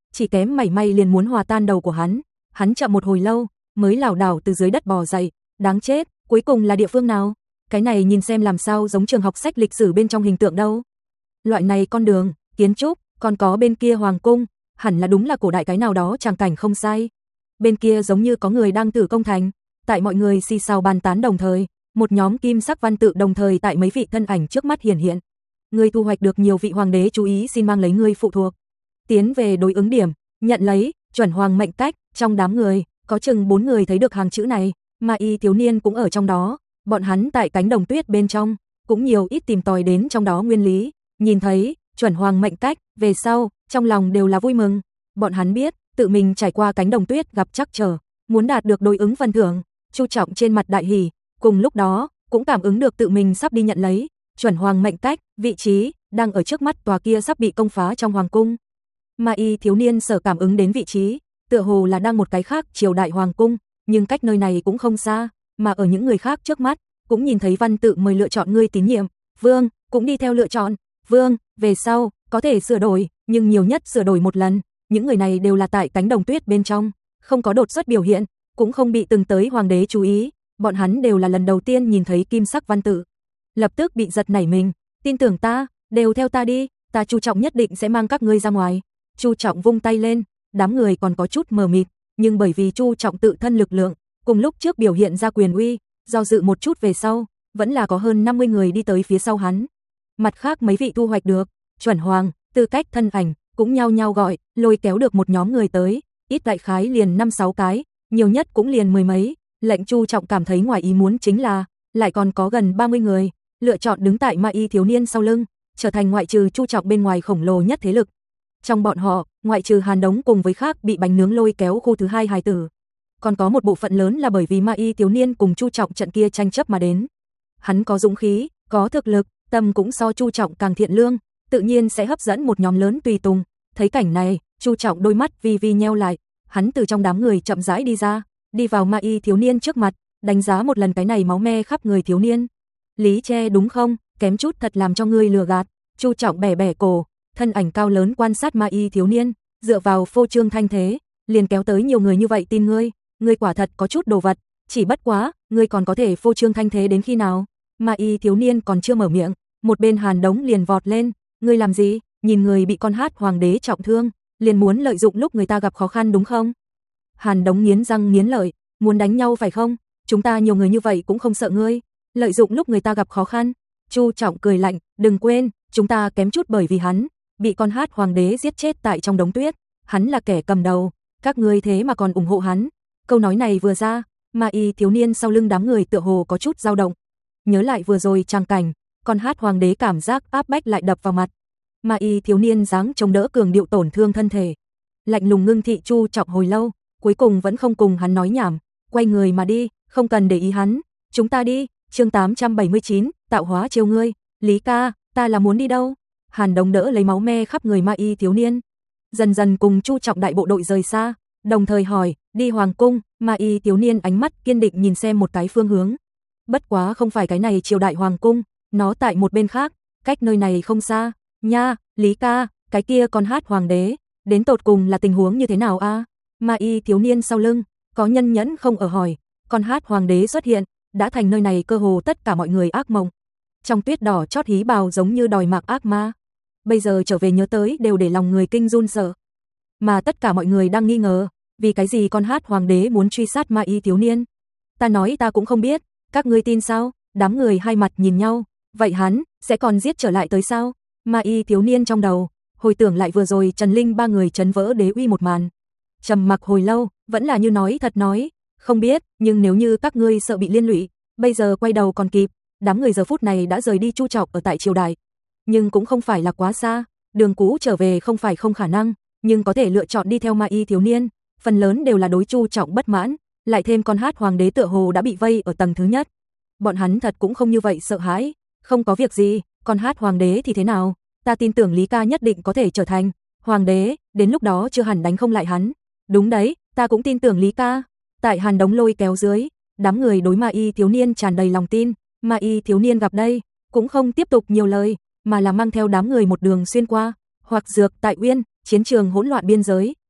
S1: chỉ kém mảy may liền muốn hòa tan đầu của hắn. Hắn chậm một hồi lâu, mới lảo đảo từ dưới đất bò dậy, đáng chết, cuối cùng là địa phương nào? Cái này nhìn xem làm sao giống trường học sách lịch sử bên trong hình tượng đâu. Loại này con đường, kiến trúc, còn có bên kia hoàng cung, hẳn là đúng là cổ đại cái nào đó tràng cảnh không sai. Bên kia giống như có người đang tử công thành, tại mọi người xì xào bàn tán đồng thời, một nhóm kim sắc văn tự đồng thời tại mấy vị thân ảnh trước mắt hiển hiện. Ngươi thu hoạch được nhiều vị hoàng đế chú ý xin mang lấy ngươi phụ thuộc. Tiến về đối ứng điểm, nhận lấy, chuẩn hoàng mệnh cách, trong đám người, có chừng bốn người thấy được hàng chữ này, mà y thiếu niên cũng ở trong đó, bọn hắn tại cánh đồng tuyết bên trong, cũng nhiều ít tìm tòi đến trong đó nguyên lý, nhìn thấy, chuẩn hoàng mệnh cách, về sau, trong lòng đều là vui mừng, bọn hắn biết, tự mình trải qua cánh đồng tuyết gặp trắc trở, muốn đạt được đối ứng phần thưởng, Chu Trọng trên mặt đại hỉ, cùng lúc đó, cũng cảm ứng được tự mình sắp đi nhận lấy, chuẩn hoàng mệnh cách, vị trí, đang ở trước mắt tòa kia sắp bị công phá trong hoàng cung. Mà y thiếu niên sở cảm ứng đến vị trí, tựa hồ là đang một cái khác triều đại hoàng cung, nhưng cách nơi này cũng không xa, mà ở những người khác trước mắt, cũng nhìn thấy văn tự mời lựa chọn ngươi tín nhiệm, vương, cũng đi theo lựa chọn, vương, về sau, có thể sửa đổi, nhưng nhiều nhất sửa đổi một lần, những người này đều là tại cánh đồng tuyết bên trong, không có đột xuất biểu hiện, cũng không bị từng tới hoàng đế chú ý, bọn hắn đều là lần đầu tiên nhìn thấy kim sắc văn tự. Lập tức bị giật nảy mình, tin tưởng ta, đều theo ta đi, ta Chu Trọng nhất định sẽ mang các ngươi ra ngoài. Chu Trọng vung tay lên, đám người còn có chút mờ mịt, nhưng bởi vì Chu Trọng tự thân lực lượng, cùng lúc trước biểu hiện ra quyền uy, do dự một chút về sau, vẫn là có hơn năm mươi người đi tới phía sau hắn. Mặt khác mấy vị thu hoạch được, chuẩn hoàng, tư cách thân ảnh, cũng nhao nhao gọi, lôi kéo được một nhóm người tới, ít đại khái liền năm sáu cái, nhiều nhất cũng liền mười mấy, lệnh Chu Trọng cảm thấy ngoài ý muốn chính là, lại còn có gần ba mươi người, lựa chọn đứng tại Ma Y thiếu niên sau lưng, trở thành ngoại trừ Chu Trọng bên ngoài khổng lồ nhất thế lực. Trong bọn họ, ngoại trừ Hàn Đống cùng với khác bị bánh nướng lôi kéo khu thứ hai hài tử, còn có một bộ phận lớn là bởi vì Ma Y thiếu niên cùng Chu Trọng trận kia tranh chấp mà đến. Hắn có dũng khí, có thực lực, tâm cũng so Chu Trọng càng thiện lương, tự nhiên sẽ hấp dẫn một nhóm lớn tùy tùng. Thấy cảnh này, Chu Trọng đôi mắt vi vi nheo lại, hắn từ trong đám người chậm rãi đi ra, đi vào Ma Y thiếu niên trước mặt, đánh giá một lần cái này máu me khắp người thiếu niên. Lý Tre đúng không, kém chút thật làm cho ngươi lừa gạt. Chu Trọng bẻ bẻ cổ, thân ảnh cao lớn quan sát Ma Y thiếu niên, dựa vào phô trương thanh thế, liền kéo tới nhiều người như vậy tin ngươi, ngươi quả thật có chút đồ vật, chỉ bất quá, ngươi còn có thể phô trương thanh thế đến khi nào? Ma Y thiếu niên còn chưa mở miệng, một bên Hàn Đống liền vọt lên, ngươi làm gì? Nhìn người bị con hát hoàng đế trọng thương, liền muốn lợi dụng lúc người ta gặp khó khăn đúng không? Hàn Đống nghiến răng nghiến lợi, muốn đánh nhau phải không? Chúng ta nhiều người như vậy cũng không sợ ngươi, lợi dụng lúc người ta gặp khó khăn. Chu Trọng cười lạnh, đừng quên, chúng ta kém chút bởi vì hắn, bị con hát hoàng đế giết chết tại trong đống tuyết, hắn là kẻ cầm đầu, các ngươi thế mà còn ủng hộ hắn. Câu nói này vừa ra, Ma Y thiếu niên sau lưng đám người tựa hồ có chút dao động. Nhớ lại vừa rồi trang cảnh, con hát hoàng đế cảm giác áp bách lại đập vào mặt. Ma Y thiếu niên dáng chống đỡ cường điệu tổn thương thân thể. Lạnh lùng ngưng thị Chu Trọng hồi lâu, cuối cùng vẫn không cùng hắn nói nhảm, quay người mà đi, không cần để ý hắn. Chúng ta đi, chương tám trăm bảy mươi chín, tạo hóa chiêu ngươi. Lý ca, ta là muốn đi đâu? Hàn Đống đỡ lấy máu me khắp người Ma Y thiếu niên, dần dần cùng Chu Trọng đại bộ đội rời xa, đồng thời hỏi, đi hoàng cung. Ma Y thiếu niên ánh mắt kiên định nhìn xem một cái phương hướng. Bất quá không phải cái này triều đại hoàng cung, nó tại một bên khác, cách nơi này không xa. Nha, Lý ca, cái kia con hát hoàng đế, đến tột cùng là tình huống như thế nào a? À? Ma Y thiếu niên sau lưng, có nhân nhẫn không ở hỏi, con hát hoàng đế xuất hiện, đã thành nơi này cơ hồ tất cả mọi người ác mộng. Trong tuyết đỏ chót hí bào giống như đòi mạng ác ma. Bây giờ trở về nhớ tới đều để lòng người kinh run sợ. Mà tất cả mọi người đang nghi ngờ, vì cái gì con hát hoàng đế muốn truy sát Ma Y thiếu niên? Ta nói ta cũng không biết, các ngươi tin sao? Đám người hai mặt nhìn nhau, vậy hắn sẽ còn giết trở lại tới sao? Ma Y thiếu niên trong đầu, hồi tưởng lại vừa rồi Trần Linh ba người chấn vỡ đế uy một màn. Trầm mặc hồi lâu, vẫn là như nói thật nói, không biết, nhưng nếu như các ngươi sợ bị liên lụy, bây giờ quay đầu còn kịp. Đám người giờ phút này đã rời đi Chu Trọng ở tại triều đại, nhưng cũng không phải là quá xa, đường cũ trở về không phải không khả năng, nhưng có thể lựa chọn đi theo Ma Y thiếu niên, phần lớn đều là đối Chu Trọng bất mãn, lại thêm con hát hoàng đế tựa hồ đã bị vây ở tầng thứ nhất. Bọn hắn thật cũng không như vậy sợ hãi, không có việc gì, con hát hoàng đế thì thế nào, ta tin tưởng Lý ca nhất định có thể trở thành hoàng đế, đến lúc đó chưa hẳn đánh không lại hắn. Đúng đấy, ta cũng tin tưởng Lý ca. Tại Hàn Đống lôi kéo dưới, đám người đối Ma Y thiếu niên tràn đầy lòng tin. Ma Y thiếu niên gặp đây, cũng không tiếp tục nhiều lời, mà là mang theo đám người một đường xuyên qua, hoặc dược tại Uyên, chiến trường hỗn loạn biên giới,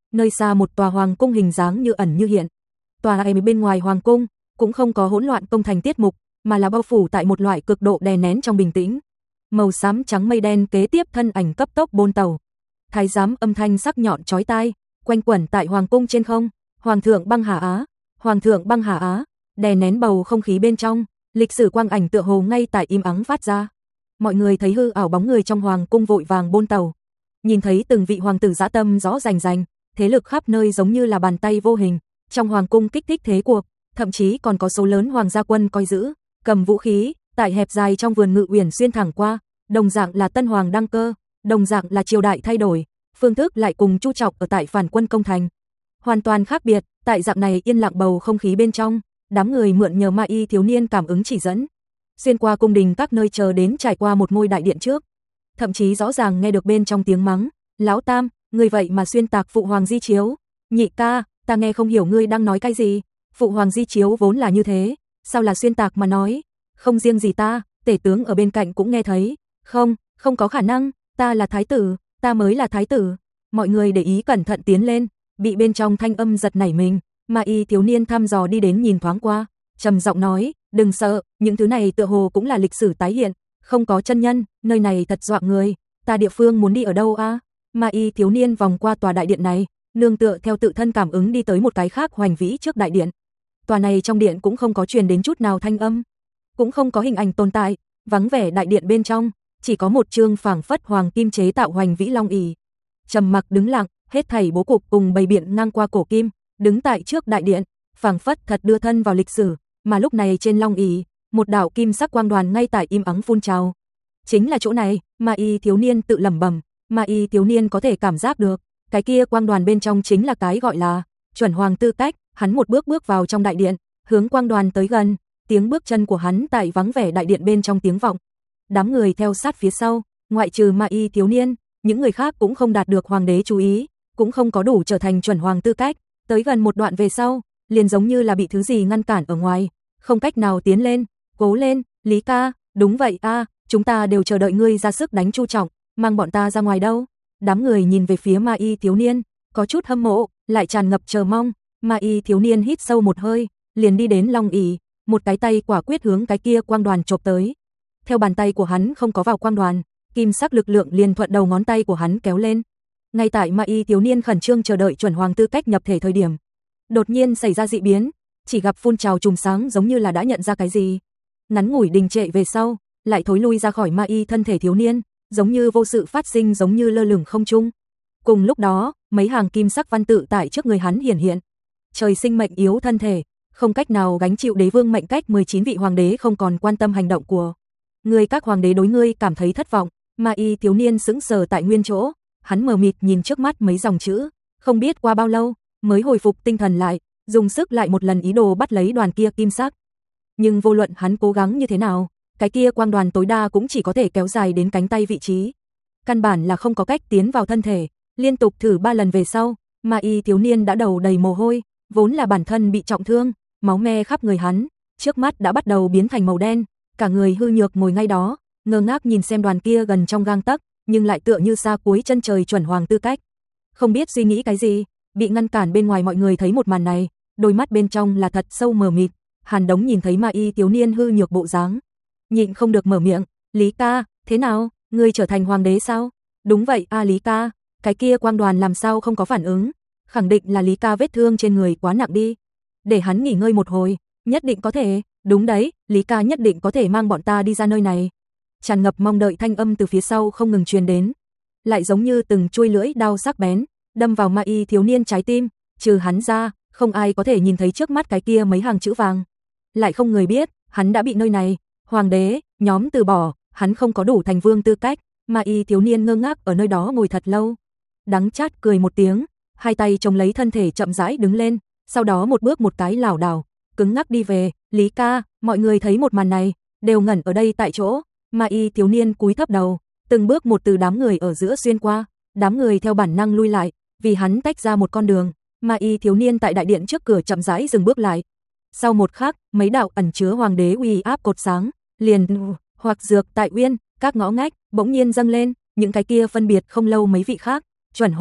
S1: Nơi xa một tòa hoàng cung hình dáng như ẩn như hiện. Tòa này bên ngoài hoàng cung cũng không có hỗn loạn công thành tiết mục, mà là bao phủ tại một loại cực độ đè nén trong bình tĩnh. Màu xám trắng mây đen kế tiếp thân ảnh cấp tốc bôn tàu. Thái giám âm thanh sắc nhọn chói tai, quanh quẩn tại hoàng cung trên không. Hoàng thượng băng hà Á, Hoàng thượng băng hà Á, đè nén bầu không khí bên trong, lịch sử quang ảnh tựa hồ ngay tại im ắng phát ra. Mọi người thấy hư ảo bóng người trong hoàng cung vội vàng bôn tàu. Nhìn thấy từng vị hoàng tử dã tâm rõ rành rành, thế lực khắp nơi giống như là bàn tay vô hình, trong hoàng cung kích thích thế cuộc, thậm chí còn có số lớn hoàng gia quân coi giữ, cầm vũ khí, tại hẹp dài trong vườn ngự uyển xuyên thẳng qua, đồng dạng là tân hoàng đăng cơ, đồng dạng là triều đại thay đổi, phương thức lại cùng Chu Trọng ở tại phản quân công thành. Hoàn toàn khác biệt, tại dạng này yên lặng bầu không khí bên trong, đám người mượn nhờ ma y thiếu niên cảm ứng chỉ dẫn, xuyên qua cung đình các nơi chờ đến trải qua một ngôi đại điện trước. Thậm chí rõ ràng nghe được bên trong tiếng mắng, "Lão Tam, ngươi vậy mà xuyên tạc phụ hoàng di chiếu, nhị ca, ta nghe không hiểu ngươi đang nói cái gì, phụ hoàng di chiếu vốn là như thế, sao là xuyên tạc mà nói, không riêng gì ta, tể tướng ở bên cạnh cũng nghe thấy, không, không có khả năng, ta là thái tử, ta mới là thái tử." Mọi người để ý cẩn thận tiến lên, bị bên trong thanh âm giật nảy mình, ma y thiếu niên thăm dò đi đến nhìn thoáng qua, trầm giọng nói, "Đừng sợ, những thứ này tựa hồ cũng là lịch sử tái hiện, không có chân nhân, nơi này thật dọa người, ta địa phương muốn đi ở đâu a?" Ma y thiếu niên vòng qua tòa đại điện này, nương tựa theo tự thân cảm ứng đi tới một cái khác hoành vĩ trước đại điện. Tòa này trong điện cũng không có truyền đến chút nào thanh âm, cũng không có hình ảnh tồn tại, vắng vẻ đại điện bên trong, chỉ có một chương phảng phất hoàng kim chế tạo hoành vĩ long ỷ. Trầm mặc đứng lặng, hết thảy bố cục cùng bày biện ngang qua cổ kim, đứng tại trước đại điện, phảng phất thật đưa thân vào lịch sử, mà lúc này trên long ỷ, một đạo kim sắc quang đoàn ngay tại im ắng phun trào. Chính là chỗ này, ma y thiếu niên tự lẩm bẩm, ma y thiếu niên có thể cảm giác được, cái kia quang đoàn bên trong chính là cái gọi là chuẩn hoàng tư cách, hắn một bước bước vào trong đại điện, hướng quang đoàn tới gần, tiếng bước chân của hắn tại vắng vẻ đại điện bên trong tiếng vọng. Đám người theo sát phía sau, ngoại trừ ma y thiếu niên, những người khác cũng không đạt được hoàng đế chú ý, cũng không có đủ trở thành chuẩn hoàng tư cách, tới gần một đoạn về sau, liền giống như là bị thứ gì ngăn cản ở ngoài, không cách nào tiến lên. "Cố lên, Lý ca." "Đúng vậy a, chúng ta đều chờ đợi ngươi ra sức đánh Chu Trọng, mang bọn ta ra ngoài đâu." Đám người nhìn về phía ma y thiếu niên, có chút hâm mộ, lại tràn ngập chờ mong. Ma y thiếu niên hít sâu một hơi, liền đi đến long ỷ, một cái tay quả quyết hướng cái kia quang đoàn chộp tới. Theo bàn tay của hắn không có vào quang đoàn, kim sắc lực lượng liền thuận đầu ngón tay của hắn kéo lên. Ngay tại ma y thiếu niên khẩn trương chờ đợi chuẩn hoàng tư cách nhập thể thời điểm, đột nhiên xảy ra dị biến, chỉ gặp phun trào chùm sáng giống như là đã nhận ra cái gì. Ngắn ngủi đình trệ về sau, lại thối lui ra khỏi ma y thân thể thiếu niên, giống như vô sự phát sinh, giống như lơ lửng không trung. Cùng lúc đó, mấy hàng kim sắc văn tự tại trước người hắn hiển hiện. Trời sinh mệnh yếu thân thể, không cách nào gánh chịu đế vương mệnh cách, mười chín vị hoàng đế không còn quan tâm hành động của ngươi, các hoàng đế đối ngươi cảm thấy thất vọng. Ma y thiếu niên sững sờ tại nguyên chỗ, hắn mờ mịt nhìn trước mắt mấy dòng chữ, không biết qua bao lâu mới hồi phục tinh thần lại, dùng sức lại một lần ý đồ bắt lấy đoàn kia kim sắc. Nhưng vô luận hắn cố gắng như thế nào, cái kia quang đoàn tối đa cũng chỉ có thể kéo dài đến cánh tay vị trí, căn bản là không có cách tiến vào thân thể. Liên tục thử ba lần về sau, ma y thiếu niên đã đầu đầy mồ hôi, vốn là bản thân bị trọng thương, máu me khắp người hắn, trước mắt đã bắt đầu biến thành màu đen, cả người hư nhược ngồi ngay đó, ngơ ngác nhìn xem đoàn kia gần trong gang tấc, nhưng lại tựa như xa cuối chân trời chuẩn hoàng tư cách. Không biết suy nghĩ cái gì, bị ngăn cản bên ngoài mọi người thấy một màn này, đôi mắt bên trong là thật sâu mờ mịt. Hàn Đống nhìn thấy ma y thiếu niên hư nhược bộ dáng, nhịn không được mở miệng, "Lý ca, thế nào, ngươi trở thành hoàng đế sao?" "Đúng vậy a Lý ca." Cái kia quang đoàn làm sao không có phản ứng, khẳng định là Lý ca vết thương trên người quá nặng đi, để hắn nghỉ ngơi một hồi, nhất định có thể. "Đúng đấy, Lý ca nhất định có thể mang bọn ta đi ra nơi này." Tràn ngập mong đợi thanh âm từ phía sau không ngừng truyền đến, lại giống như từng chuôi lưỡi đao sắc bén đâm vào ma y thiếu niên trái tim, trừ hắn ra, không ai có thể nhìn thấy trước mắt cái kia mấy hàng chữ vàng, lại không người biết hắn đã bị nơi này hoàng đế nhóm từ bỏ, hắn không có đủ thành vương tư cách. Ma y thiếu niên ngơ ngác ở nơi đó ngồi thật lâu, đắng chát cười một tiếng, hai tay chống lấy thân thể chậm rãi đứng lên, sau đó một bước một cái lảo đảo, cứng ngắc đi về. "Lý ca." Mọi người thấy một màn này, đều ngẩn ở đây tại chỗ. Ma y thiếu niên cúi thấp đầu, từng bước một từ đám người ở giữa xuyên qua, đám người theo bản năng lui lại, vì hắn tách ra một con đường. Ma y thiếu niên tại đại điện trước cửa chậm rãi dừng bước lại. Sau một khắc, mấy đạo ẩn chứa hoàng đế uy áp cột sáng, liền hoặc dược tại uyên, các ngõ ngách bỗng nhiên dâng lên, những cái kia phân biệt không lâu mấy vị khác, chuẩn hoàng,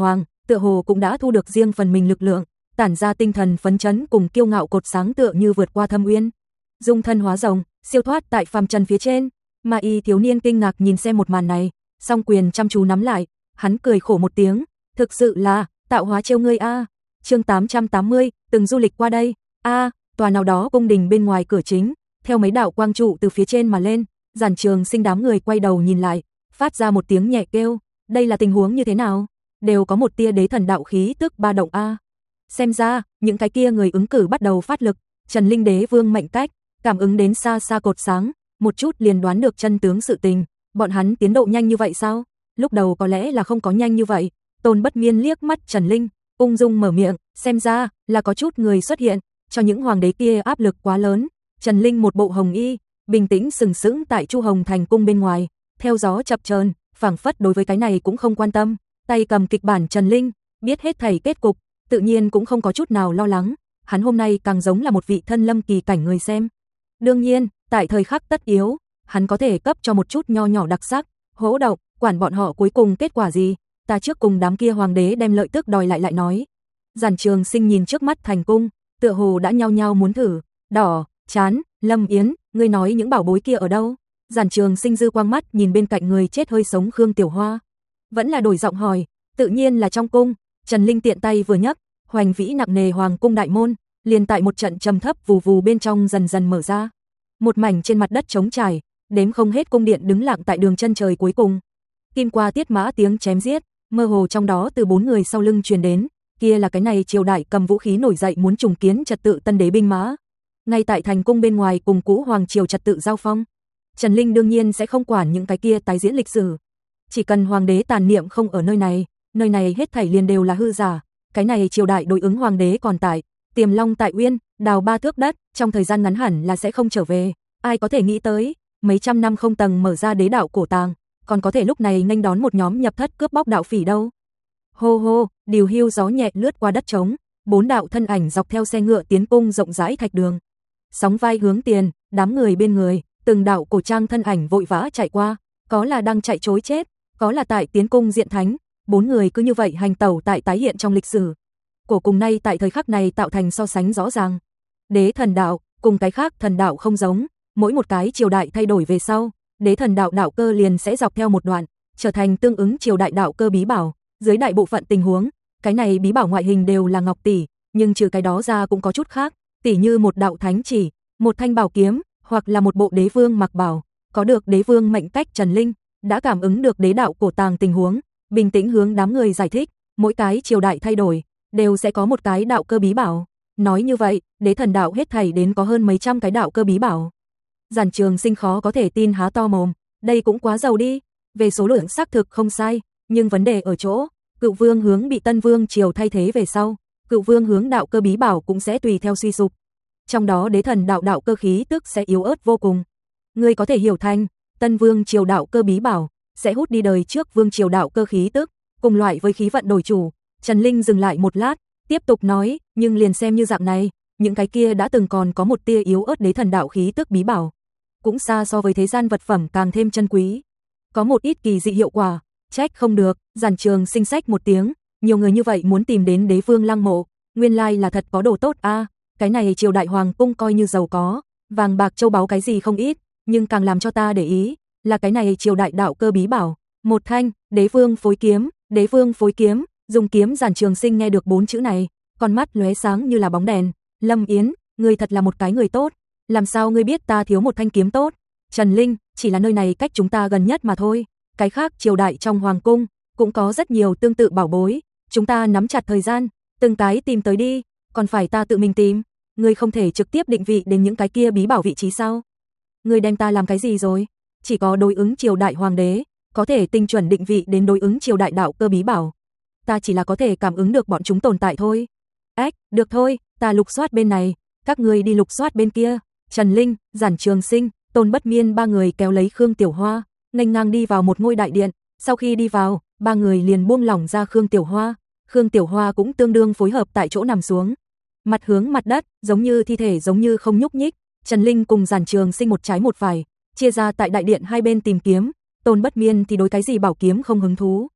S1: tựa hồ cũng đã thu được riêng phần mình lực lượng, tản ra tinh thần phấn chấn cùng kiêu ngạo cột sáng tựa như vượt qua thâm uyên. Dung thân hóa rồng, siêu thoát tại phàm trần phía trên. Ma y thiếu niên kinh ngạc nhìn xem một màn này, song quyền chăm chú nắm lại, hắn cười khổ một tiếng, thực sự là tạo hóa trêu ngươi a. Chương tám trăm tám mươi, từng du lịch qua đây. A, tòa nào đó cung đình bên ngoài cửa chính, theo mấy đạo quang trụ từ phía trên mà lên, Giản Trường Sinh đám người quay đầu nhìn lại, phát ra một tiếng nhẹ kêu, đây là tình huống như thế nào? Đều có một tia đế thần đạo khí tức ba động a. Xem ra, những cái kia người ứng cử bắt đầu phát lực, Trần Linh Đế Vương mệnh cách, cảm ứng đến xa xa cột sáng, một chút liền đoán được chân tướng sự tình, bọn hắn tiến độ nhanh như vậy sao? Lúc đầu có lẽ là không có nhanh như vậy. Tôn Bất Miên liếc mắt Trần Linh, ung dung mở miệng, xem ra là có chút người xuất hiện, cho những hoàng đế kia áp lực quá lớn. Trần Linh một bộ hồng y, bình tĩnh sừng sững tại Chu Hồng Thành cung bên ngoài, theo gió chập chờn, phảng phất đối với cái này cũng không quan tâm, tay cầm kịch bản Trần Linh, biết hết thảy kết cục, tự nhiên cũng không có chút nào lo lắng, hắn hôm nay càng giống là một vị thân lâm kỳ cảnh người xem. Đương nhiên, tại thời khắc tất yếu, hắn có thể cấp cho một chút nho nhỏ đặc sắc, hỗ động, quản bọn họ cuối cùng kết quả gì, ta trước cùng đám kia hoàng đế đem lợi tức đòi lại lại nói. Giản Trường Sinh nhìn trước mắt thành cung, tựa hồ đã nhao nhao muốn thử, đỏ, chán, Lâm Yến, ngươi nói những bảo bối kia ở đâu? Giản Trường Sinh dư quang mắt nhìn bên cạnh người chết hơi sống Khương Tiểu Hoa, vẫn là đổi giọng hỏi, tự nhiên là trong cung. Trần Linh tiện tay vừa nhấc, hoành vĩ nặng nề hoàng cung đại môn, liền tại một trận trầm thấp vù vù bên trong dần dần mở ra. Một mảnh trên mặt đất trống trải, đếm không hết cung điện đứng lặng tại đường chân trời cuối cùng. Kim qua tiết mã tiếng chém giết, mơ hồ trong đó từ bốn người sau lưng truyền đến, kia là cái này triều đại cầm vũ khí nổi dậy muốn trùng kiến trật tự tân đế binh mã. Ngay tại thành cung bên ngoài cùng cũ hoàng triều trật tự giao phong. Trần Linh đương nhiên sẽ không quản những cái kia tái diễn lịch sử. Chỉ cần hoàng đế tàn niệm không ở nơi này, nơi này hết thảy liền đều là hư giả. Cái này triều đại đối ứng hoàng đế còn tại, Tiềm Long tại Uyên, đào ba thước đất, trong thời gian ngắn hẳn là sẽ không trở về. Ai có thể nghĩ tới, mấy trăm năm không tầng mở ra đế đạo cổ tàng, còn có thể lúc này nghênh đón một nhóm nhập thất cướp bóc đạo phỉ đâu. Hô hô, điều hưu gió nhẹ lướt qua đất trống, bốn đạo thân ảnh dọc theo xe ngựa tiến cung rộng rãi thạch đường. Sóng vai hướng tiền, đám người bên người, từng đạo cổ trang thân ảnh vội vã chạy qua, có là đang chạy trối chết, có là tại tiến cung diện thánh, bốn người cứ như vậy hành tẩu tại tái hiện trong lịch sử. Cổ cùng nay tại thời khắc này tạo thành so sánh rõ ràng. Đế thần đạo, cùng cái khác thần đạo không giống, mỗi một cái triều đại thay đổi về sau, đế thần đạo đạo cơ liền sẽ dọc theo một đoạn, trở thành tương ứng triều đại đạo cơ bí bảo, dưới đại bộ phận tình huống, cái này bí bảo ngoại hình đều là ngọc tỷ, nhưng trừ cái đó ra cũng có chút khác, tỉ như một đạo thánh chỉ, một thanh bảo kiếm, hoặc là một bộ đế vương mặc bảo, có được đế vương mệnh cách Trần Linh, đã cảm ứng được đế đạo cổ tàng tình huống, bình tĩnh hướng đám người giải thích, mỗi cái triều đại thay đổi, đều sẽ có một cái đạo cơ bí bảo. Nói như vậy, đế thần đạo hết thảy đến có hơn mấy trăm cái đạo cơ bí bảo. Giản Trường Sinh khó có thể tin há to mồm, đây cũng quá giàu đi, về số lượng xác thực không sai, nhưng vấn đề ở chỗ, Cựu Vương hướng bị Tân Vương triều thay thế về sau, Cựu Vương hướng đạo cơ bí bảo cũng sẽ tùy theo suy sụp. Trong đó đế thần đạo đạo cơ khí tức sẽ yếu ớt vô cùng. Ngươi có thể hiểu thành, Tân Vương triều đạo cơ bí bảo sẽ hút đi đời trước Vương triều đạo cơ khí tức, cùng loại với khí vận đổi chủ. Trần Linh dừng lại một lát, tiếp tục nói, nhưng liền xem như dạng này, những cái kia đã từng còn có một tia yếu ớt đế thần đạo khí tức bí bảo, cũng xa so với thế gian vật phẩm càng thêm chân quý. Có một ít kỳ dị hiệu quả, trách không được. Giản Trường Sinh sách một tiếng, nhiều người như vậy muốn tìm đến đế vương lăng mộ, nguyên lai là thật có đồ tốt a. Cái này triều đại hoàng cung coi như giàu có, vàng bạc châu báu cái gì không ít, nhưng càng làm cho ta để ý là cái này triều đại đạo cơ bí bảo, một thanh đế vương phối kiếm, đế vương phối kiếm, dùng kiếm. Giản Trường Sinh nghe được bốn chữ này, con mắt lóe sáng như là bóng đèn. Lâm Yến, ngươi thật là một cái người tốt, làm sao ngươi biết ta thiếu một thanh kiếm tốt? Trần Linh, chỉ là nơi này cách chúng ta gần nhất mà thôi, cái khác triều đại trong hoàng cung cũng có rất nhiều tương tự bảo bối, chúng ta nắm chặt thời gian, từng cái tìm tới đi, còn phải ta tự mình tìm, ngươi không thể trực tiếp định vị đến những cái kia bí bảo vị trí sao? Ngươi đem ta làm cái gì rồi? Chỉ có đối ứng triều đại hoàng đế có thể tinh chuẩn định vị đến đối ứng triều đại đạo cơ bí bảo, ta chỉ là có thể cảm ứng được bọn chúng tồn tại thôi. Ách, được thôi, ta lục soát bên này, các ngươi đi lục soát bên kia. Trần Linh, Giản Trường Sinh, Tôn Bất Miên ba người kéo lấy Khương Tiểu Hoa, nghênh ngang đi vào một ngôi đại điện. Sau khi đi vào, ba người liền buông lỏng ra Khương Tiểu Hoa. Khương Tiểu Hoa cũng tương đương phối hợp tại chỗ nằm xuống, mặt hướng mặt đất, giống như thi thể giống như không nhúc nhích. Trần Linh cùng Giản Trường Sinh một trái một phải, chia ra tại đại điện hai bên tìm kiếm. Tôn Bất Miên thì đối cái gì bảo kiếm không hứng thú.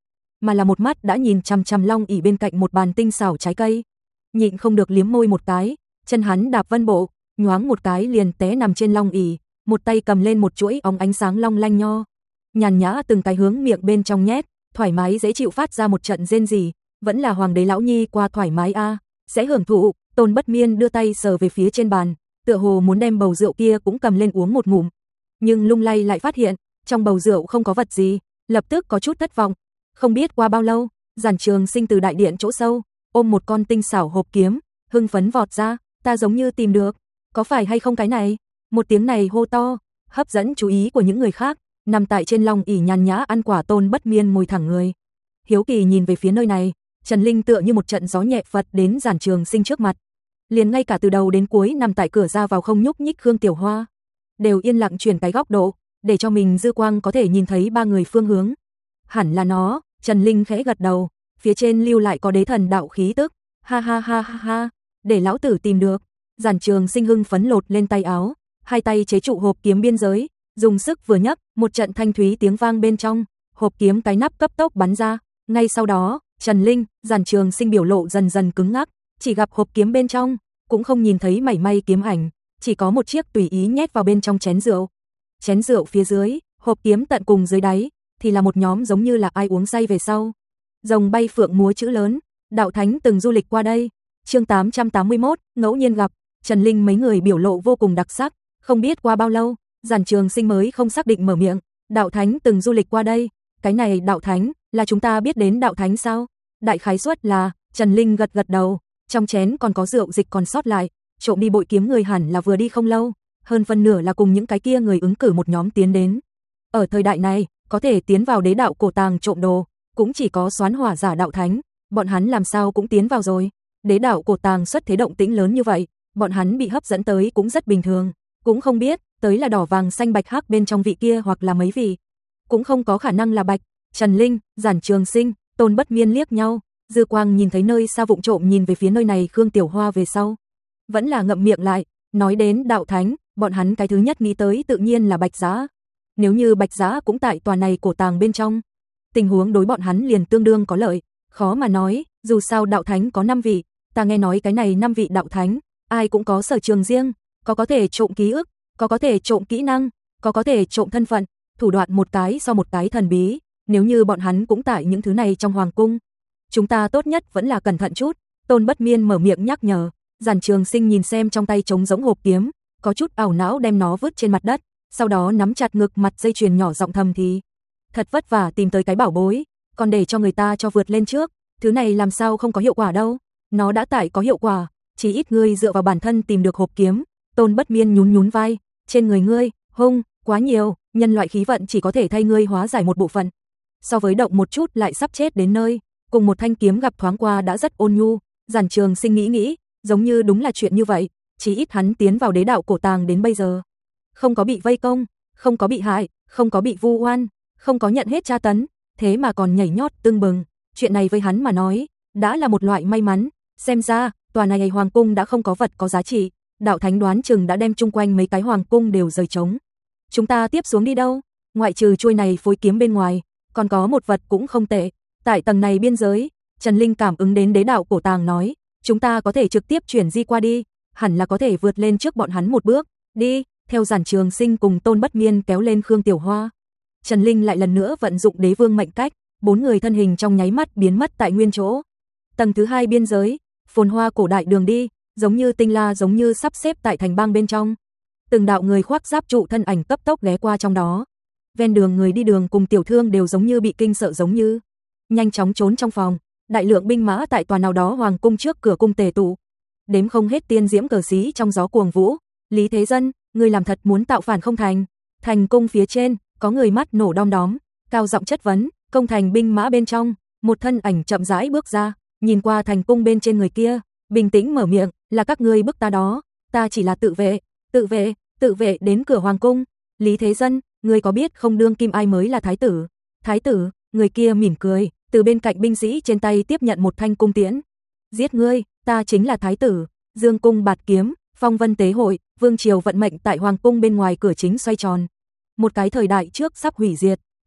S1: mà là một mắt đã nhìn chằm chằm long ỷ bên cạnh một bàn tinh xảo trái cây. Nhịn không được liếm môi một cái, chân hắn đạp vân bộ, nhoáng một cái liền té nằm trên long ỷ, một tay cầm lên một chuỗi óng ánh sáng long lanh nho, nhàn nhã từng cái hướng miệng bên trong nhét, thoải mái dễ chịu phát ra một trận rên rỉ, vẫn là hoàng đế lão nhi qua thoải mái a, sẽ hưởng thụ. Tôn Bất Miên đưa tay sờ về phía trên bàn, tựa hồ muốn đem bầu rượu kia cũng cầm lên uống một ngụm, nhưng lung lay lại phát hiện trong bầu rượu không có vật gì, lập tức có chút thất vọng. Không biết qua bao lâu, Giản Trường Sinh từ đại điện chỗ sâu ôm một con tinh xảo hộp kiếm, hưng phấn vọt ra, ta giống như tìm được, có phải hay không cái này? Một tiếng này hô to, hấp dẫn chú ý của những người khác. Nằm tại trên long ỷ nhàn nhã ăn quả Tôn Bất Miên ngồi thẳng người, hiếu kỳ nhìn về phía nơi này. Trần Linh tựa như một trận gió nhẹ phật đến Giản Trường Sinh trước mặt, liền ngay cả từ đầu đến cuối nằm tại cửa ra vào không nhúc nhích Khương Tiểu Hoa đều yên lặng chuyển cái góc độ, để cho mình dư quang có thể nhìn thấy ba người phương hướng. Hẳn là nó. Trần Linh khẽ gật đầu, phía trên lưu lại có đế thần đạo khí tức. Ha ha ha ha ha, để lão tử tìm được. Giản Trường Sinh hưng phấn lột lên tay áo, hai tay chế trụ hộp kiếm biên giới, dùng sức vừa nhấc, một trận thanh thúy tiếng vang bên trong, hộp kiếm cái nắp cấp tốc bắn ra. Ngay sau đó, Trần Linh, Giản Trường Sinh biểu lộ dần dần cứng ngắc, chỉ gặp hộp kiếm bên trong cũng không nhìn thấy mảy may kiếm ảnh, chỉ có một chiếc tùy ý nhét vào bên trong chén rượu. Chén rượu phía dưới, hộp kiếm tận cùng dưới đáy thì là một nhóm giống như là ai uống say về sau. Rồng bay phượng múa chữ lớn, đạo thánh từng du lịch qua đây. Chương tám trăm tám mươi mốt, ngẫu nhiên gặp. Trần Linh mấy người biểu lộ vô cùng đặc sắc, không biết qua bao lâu, Giản Trường Sinh mới không xác định mở miệng, đạo thánh từng du lịch qua đây, cái này đạo thánh là chúng ta biết đến đạo thánh sao? Đại khái suất là. Trần Linh gật gật đầu, trong chén còn có rượu dịch còn sót lại, trộm đi bội kiếm người hẳn là vừa đi không lâu, hơn phân nửa là cùng những cái kia người ứng cử một nhóm tiến đến. Ở thời đại này, có thể tiến vào đế đạo cổ tàng trộm đồ, cũng chỉ có Xoán Hỏa giả đạo thánh, bọn hắn làm sao cũng tiến vào rồi. Đế đạo cổ tàng xuất thế động tĩnh lớn như vậy, bọn hắn bị hấp dẫn tới cũng rất bình thường, cũng không biết tới là đỏ vàng xanh bạch hắc bên trong vị kia hoặc là mấy vị, cũng không có khả năng là bạch. Trần Linh, Giản Trường Sinh, Tôn Bất Miên liếc nhau, dư quang nhìn thấy nơi xa vụng trộm nhìn về phía nơi này Khương Tiểu Hoa về sau, vẫn là ngậm miệng lại. Nói đến đạo thánh, bọn hắn cái thứ nhất nghĩ tới tự nhiên là Bạch Giá. Nếu như Bạch Giá cũng tại tòa này cổ tàng bên trong, tình huống đối bọn hắn liền tương đương có lợi. Khó mà nói, dù sao đạo thánh có năm vị, ta nghe nói cái này năm vị đạo thánh, ai cũng có sở trường riêng, có có thể trộm ký ức, có có thể trộm kỹ năng, có có thể trộm thân phận, thủ đoạn một cái so một cái thần bí. Nếu như bọn hắn cũng tại những thứ này trong hoàng cung, chúng ta tốt nhất vẫn là cẩn thận chút. Tôn Bất Miên mở miệng nhắc nhở. Giản Trường Sinh nhìn xem trong tay trống rỗng hộp kiếm, có chút ảo não đem nó vứt trên mặt đất, sau đó nắm chặt ngực mặt dây chuyền nhỏ giọng thầm thì, thật vất vả tìm tới cái bảo bối, còn để cho người ta cho vượt lên trước, thứ này làm sao không có hiệu quả đâu. Nó đã tại có hiệu quả, chỉ ít ngươi dựa vào bản thân tìm được hộp kiếm. Tôn Bất Miên nhún nhún vai, trên người ngươi, hung, quá nhiều, nhân loại khí vận chỉ có thể thay ngươi hóa giải một bộ phận. So với động một chút lại sắp chết đến nơi, cùng một thanh kiếm gặp thoáng qua đã rất ôn nhu. Giản Trường Sinh nghĩ nghĩ, giống như đúng là chuyện như vậy, chỉ ít hắn tiến vào đế đạo cổ tàng đến bây giờ, không có bị vây công, không có bị hại, không có bị vu oan, không có nhận hết tra tấn, thế mà còn nhảy nhót tưng bừng, chuyện này với hắn mà nói, đã là một loại may mắn. Xem ra, tòa này hoàng cung đã không có vật có giá trị, đạo thánh đoán chừng đã đem chung quanh mấy cái hoàng cung đều rời trống. Chúng ta tiếp xuống đi đâu? Ngoại trừ chuôi này phối kiếm bên ngoài, còn có một vật cũng không tệ, tại tầng này biên giới. Trần Linh cảm ứng đến đế đạo cổ tàng nói, chúng ta có thể trực tiếp chuyển di qua đi, hẳn là có thể vượt lên trước bọn hắn một bước. Đi. Theo Giản Trường Sinh cùng Tôn Bất Miên kéo lên Khương Tiểu Hoa, Trần Linh lại lần nữa vận dụng đế vương mệnh cách, bốn người thân hình trong nháy mắt biến mất tại nguyên chỗ. Tầng thứ hai biên giới, phồn hoa cổ đại đường đi, giống như tinh la giống như sắp xếp tại thành bang bên trong. Từng đạo người khoác giáp trụ thân ảnh cấp tốc ghé qua trong đó. Ven đường người đi đường cùng tiểu thương đều giống như bị kinh sợ giống như nhanh chóng trốn trong phòng. Đại lượng binh mã tại tòa nào đó hoàng cung trước cửa cung tề tụ, đếm không hết tiên diễm cờ xí trong gió cuồng vũ. Lý Thế Dân, ngươi làm thật muốn tạo phản không thành? Thành cung phía trên, có người mắt nổ đom đóm, cao giọng chất vấn. Công thành binh mã bên trong, một thân ảnh chậm rãi bước ra, nhìn qua thành cung bên trên người kia, bình tĩnh mở miệng, là các ngươi bức ta đó, ta chỉ là tự vệ, tự vệ, tự vệ đến cửa hoàng cung. Lý Thế Dân, ngươi có biết không đương kim ai mới là thái tử? Thái tử? Người kia mỉm cười, từ bên cạnh binh sĩ trên tay tiếp nhận một thanh cung tiễn. Giết ngươi, ta chính là thái tử. Dương cung bạt kiếm, phong vân tế hội, vương triều vận mệnh tại hoàng cung bên ngoài cửa chính xoay tròn. Một cái thời đại trước sắp hủy diệt,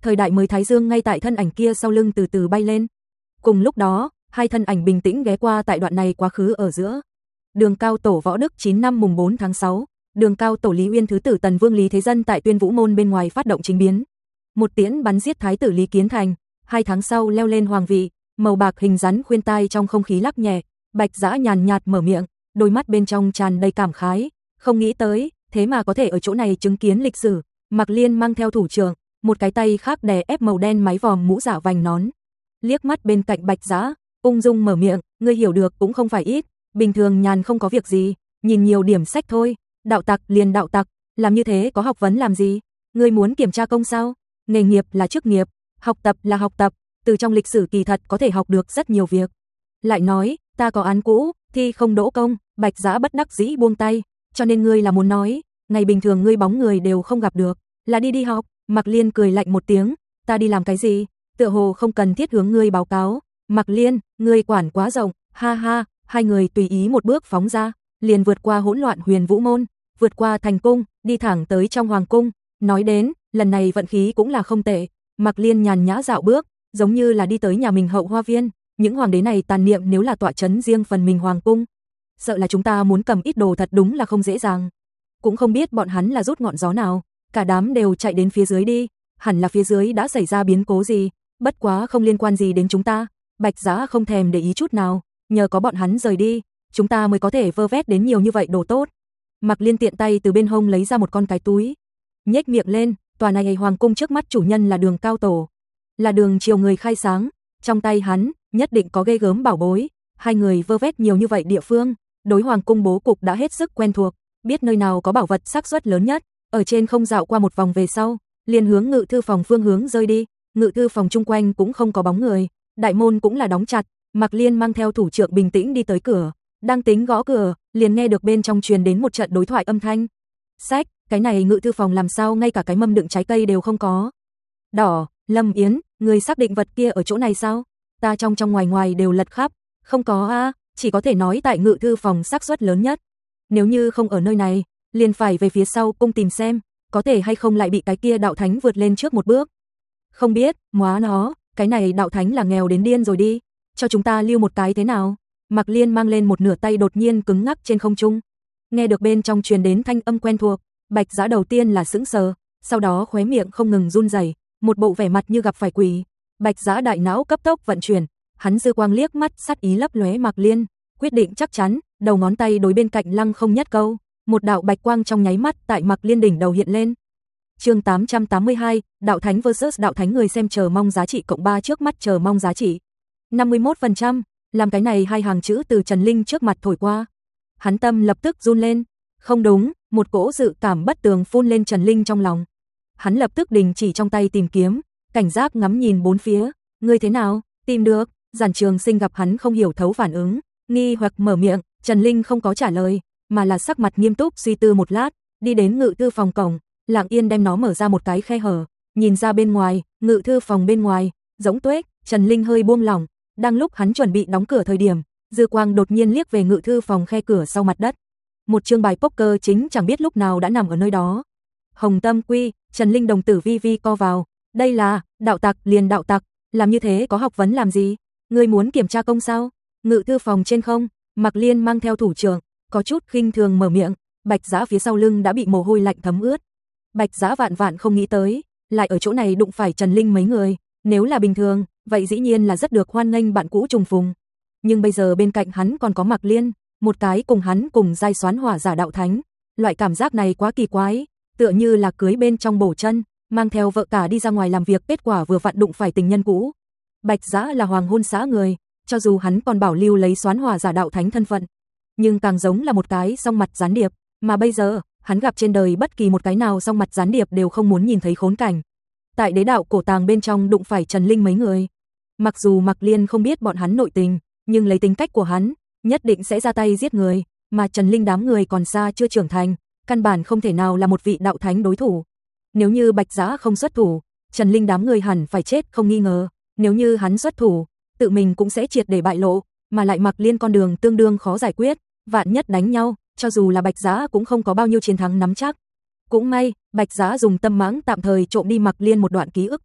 S1: thời đại mới thái dương ngay tại thân ảnh kia sau lưng từ từ bay lên. Cùng lúc đó, hai thân ảnh bình tĩnh ghé qua tại đoạn này quá khứ ở giữa. Đường Cao Tổ Võ Đức chín năm mùng bốn tháng sáu, Đường Cao Tổ Lý Uyên thứ tử Tần Vương Lý Thế Dân tại Tuyên Vũ môn bên ngoài phát động chính biến. Một tiễn bắn giết thái tử Lý Kiến Thành, hai tháng sau leo lên hoàng vị, màu bạc hình rắn khuyên tai trong không khí lắc nhẹ, Bạch Dã nhàn nhạt mở miệng, đôi mắt bên trong tràn đầy cảm khái, không nghĩ tới, thế mà có thể ở chỗ này chứng kiến lịch sử. Mạc Liên mang theo thủ trưởng, một cái tay khác đè ép màu đen mái vòm mũ giả vành nón. Liếc mắt bên cạnh Bạch Dã, ung dung mở miệng, ngươi hiểu được cũng không phải ít, bình thường nhàn không có việc gì, nhìn nhiều điểm sách thôi, đạo tặc liền đạo tặc, làm như thế có học vấn làm gì? Ngươi muốn kiểm tra công sao? Nghề nghiệp là chức nghiệp, học tập là học tập, từ trong lịch sử kỳ thật có thể học được rất nhiều việc. Lại nói, ta có án cũ, thi không đỗ công, Bạch Dã bất đắc dĩ buông tay, cho nên ngươi là muốn nói, ngày bình thường ngươi bóng người đều không gặp được, là đi đi học. Mạc Liên cười lạnh một tiếng, ta đi làm cái gì? Tựa hồ không cần thiết hướng ngươi báo cáo. Mạc Liên, ngươi quản quá rộng, ha ha. Hai người tùy ý một bước phóng ra, liền vượt qua hỗn loạn Huyền Vũ môn, vượt qua thành cung, đi thẳng tới trong hoàng cung. Nói đến, lần này vận khí cũng là không tệ. Mạc Liên nhàn nhã dạo bước, giống như là đi tới nhà mình hậu hoa viên. Những hoàng đế này tàn niệm nếu là tọa trấn riêng phần mình hoàng cung, sợ là chúng ta muốn cầm ít đồ thật đúng là không dễ dàng. Cũng không biết bọn hắn là rút ngọn gió nào, cả đám đều chạy đến phía dưới đi, hẳn là phía dưới đã xảy ra biến cố gì, bất quá không liên quan gì đến chúng ta. Bạch Dã không thèm để ý chút nào, nhờ có bọn hắn rời đi, chúng ta mới có thể vơ vét đến nhiều như vậy đồ tốt. Mạc Liên tiện tay từ bên hông lấy ra một con cái túi, nhếch miệng lên, tòa này hoàng cung trước mắt chủ nhân là Đường Cao Tổ, là Đường Triều người khai sáng, trong tay hắn nhất định có ghê gớm bảo bối. Hai người vơ vét nhiều như vậy địa phương, đối hoàng cung bố cục đã hết sức quen thuộc, biết nơi nào có bảo vật xác suất lớn nhất. Ở trên không dạo qua một vòng về sau, liền hướng ngự thư phòng phương hướng rơi đi. Ngự thư phòng chung quanh cũng không có bóng người, đại môn cũng là đóng chặt. Mạc Liên mang theo thủ trưởng bình tĩnh đi tới cửa, đang tính gõ cửa, liền nghe được bên trong truyền đến một trận đối thoại âm thanh. Sách, cái này ngự thư phòng làm sao ngay cả cái mâm đựng trái cây đều không có? Đỏ, Lâm Yến, người xác định vật kia ở chỗ này sao? Ta trong trong ngoài ngoài đều lật khắp, không có a, à, chỉ có thể nói tại ngự thư phòng xác suất lớn nhất. Nếu như không ở nơi này, liền phải về phía sau cung tìm xem, có thể hay không lại bị cái kia đạo thánh vượt lên trước một bước. Không biết, móa nó, cái này đạo thánh là nghèo đến điên rồi đi, cho chúng ta lưu một cái thế nào? Mạc Liên mang lên một nửa tay đột nhiên cứng ngắc trên không trung. Nghe được bên trong truyền đến thanh âm quen thuộc, Bạch Dã đầu tiên là sững sờ, sau đó khóe miệng không ngừng run rẩy, một bộ vẻ mặt như gặp phải quỷ. Bạch Dã đại não cấp tốc vận chuyển, hắn dư quang liếc mắt sát ý lấp lóe Mạc Liên, quyết định chắc chắn, đầu ngón tay đối bên cạnh lăng không nhất câu, một đạo bạch quang trong nháy mắt tại Mạc Liên đỉnh đầu hiện lên. Chương tám trăm tám mươi hai, đạo thánh versus đạo thánh, người xem chờ mong giá trị cộng ba, trước mắt chờ mong giá trị năm mươi mốt phần trăm, làm cái này hai hàng chữ từ Trần Linh trước mặt thổi qua. Hắn tâm lập tức run lên, không đúng, một cỗ dự cảm bất tường phun lên Trần Linh trong lòng. Hắn lập tức đình chỉ trong tay tìm kiếm, cảnh giác ngắm nhìn bốn phía, ngươi thế nào, tìm được? Giản Trường Sinh gặp hắn không hiểu thấu phản ứng, nghi hoặc mở miệng. Trần Linh không có trả lời, mà là sắc mặt nghiêm túc suy tư một lát, đi đến ngự thư phòng cổng, lặng yên đem nó mở ra một cái khe hở, nhìn ra bên ngoài, ngự thư phòng bên ngoài rỗng tuếch. Trần Linh hơi buông lỏng, đang lúc hắn chuẩn bị đóng cửa thời điểm, dư quang đột nhiên liếc về ngự thư phòng khe cửa sau mặt đất. Một chương bài poker chính chẳng biết lúc nào đã nằm ở nơi đó. Hồng Tâm Quy, Trần Linh đồng tử vi vi co vào, đây là đạo tặc liền đạo tặc, làm như thế có học vấn làm gì? Ngươi muốn kiểm tra công sao? Ngự thư phòng trên không, Mạc Liên mang theo thủ trưởng, có chút khinh thường mở miệng. Bạch Dã phía sau lưng đã bị mồ hôi lạnh thấm ướt. Bạch Dã vạn vạn không nghĩ tới, lại ở chỗ này đụng phải Trần Linh mấy người, nếu là bình thường, vậy dĩ nhiên là rất được hoan nghênh bạn cũ trùng phùng. Nhưng bây giờ bên cạnh hắn còn có Mạc Liên, một cái cùng hắn cùng giai xoán hỏa giả đạo thánh, loại cảm giác này quá kỳ quái, tựa như là cưới bên trong bổ chân, mang theo vợ cả đi ra ngoài làm việc, kết quả vừa vặn đụng phải tình nhân cũ. Bạch Dã là hoàng hôn xã người, cho dù hắn còn bảo lưu lấy xoán hỏa giả đạo thánh thân phận, nhưng càng giống là một cái song mặt gián điệp, mà bây giờ, hắn gặp trên đời bất kỳ một cái nào song mặt gián điệp đều không muốn nhìn thấy khốn cảnh. Tại đế đạo cổ tàng bên trong đụng phải Trần Linh mấy người. Mặc dù Mạc Liên không biết bọn hắn nội tình, nhưng lấy tính cách của hắn, nhất định sẽ ra tay giết người, mà Trần Linh đám người còn xa chưa trưởng thành, căn bản không thể nào là một vị đạo thánh đối thủ. Nếu như Bạch Dã không xuất thủ, Trần Linh đám người hẳn phải chết không nghi ngờ, nếu như hắn xuất thủ, tự mình cũng sẽ triệt để bại lộ, mà lại Mạc Liên con đường tương đương khó giải quyết, vạn nhất đánh nhau, cho dù là Bạch Dã cũng không có bao nhiêu chiến thắng nắm chắc. Cũng may, Bạch Dã dùng tâm mãng tạm thời trộm đi Mạc Liên một đoạn ký ức.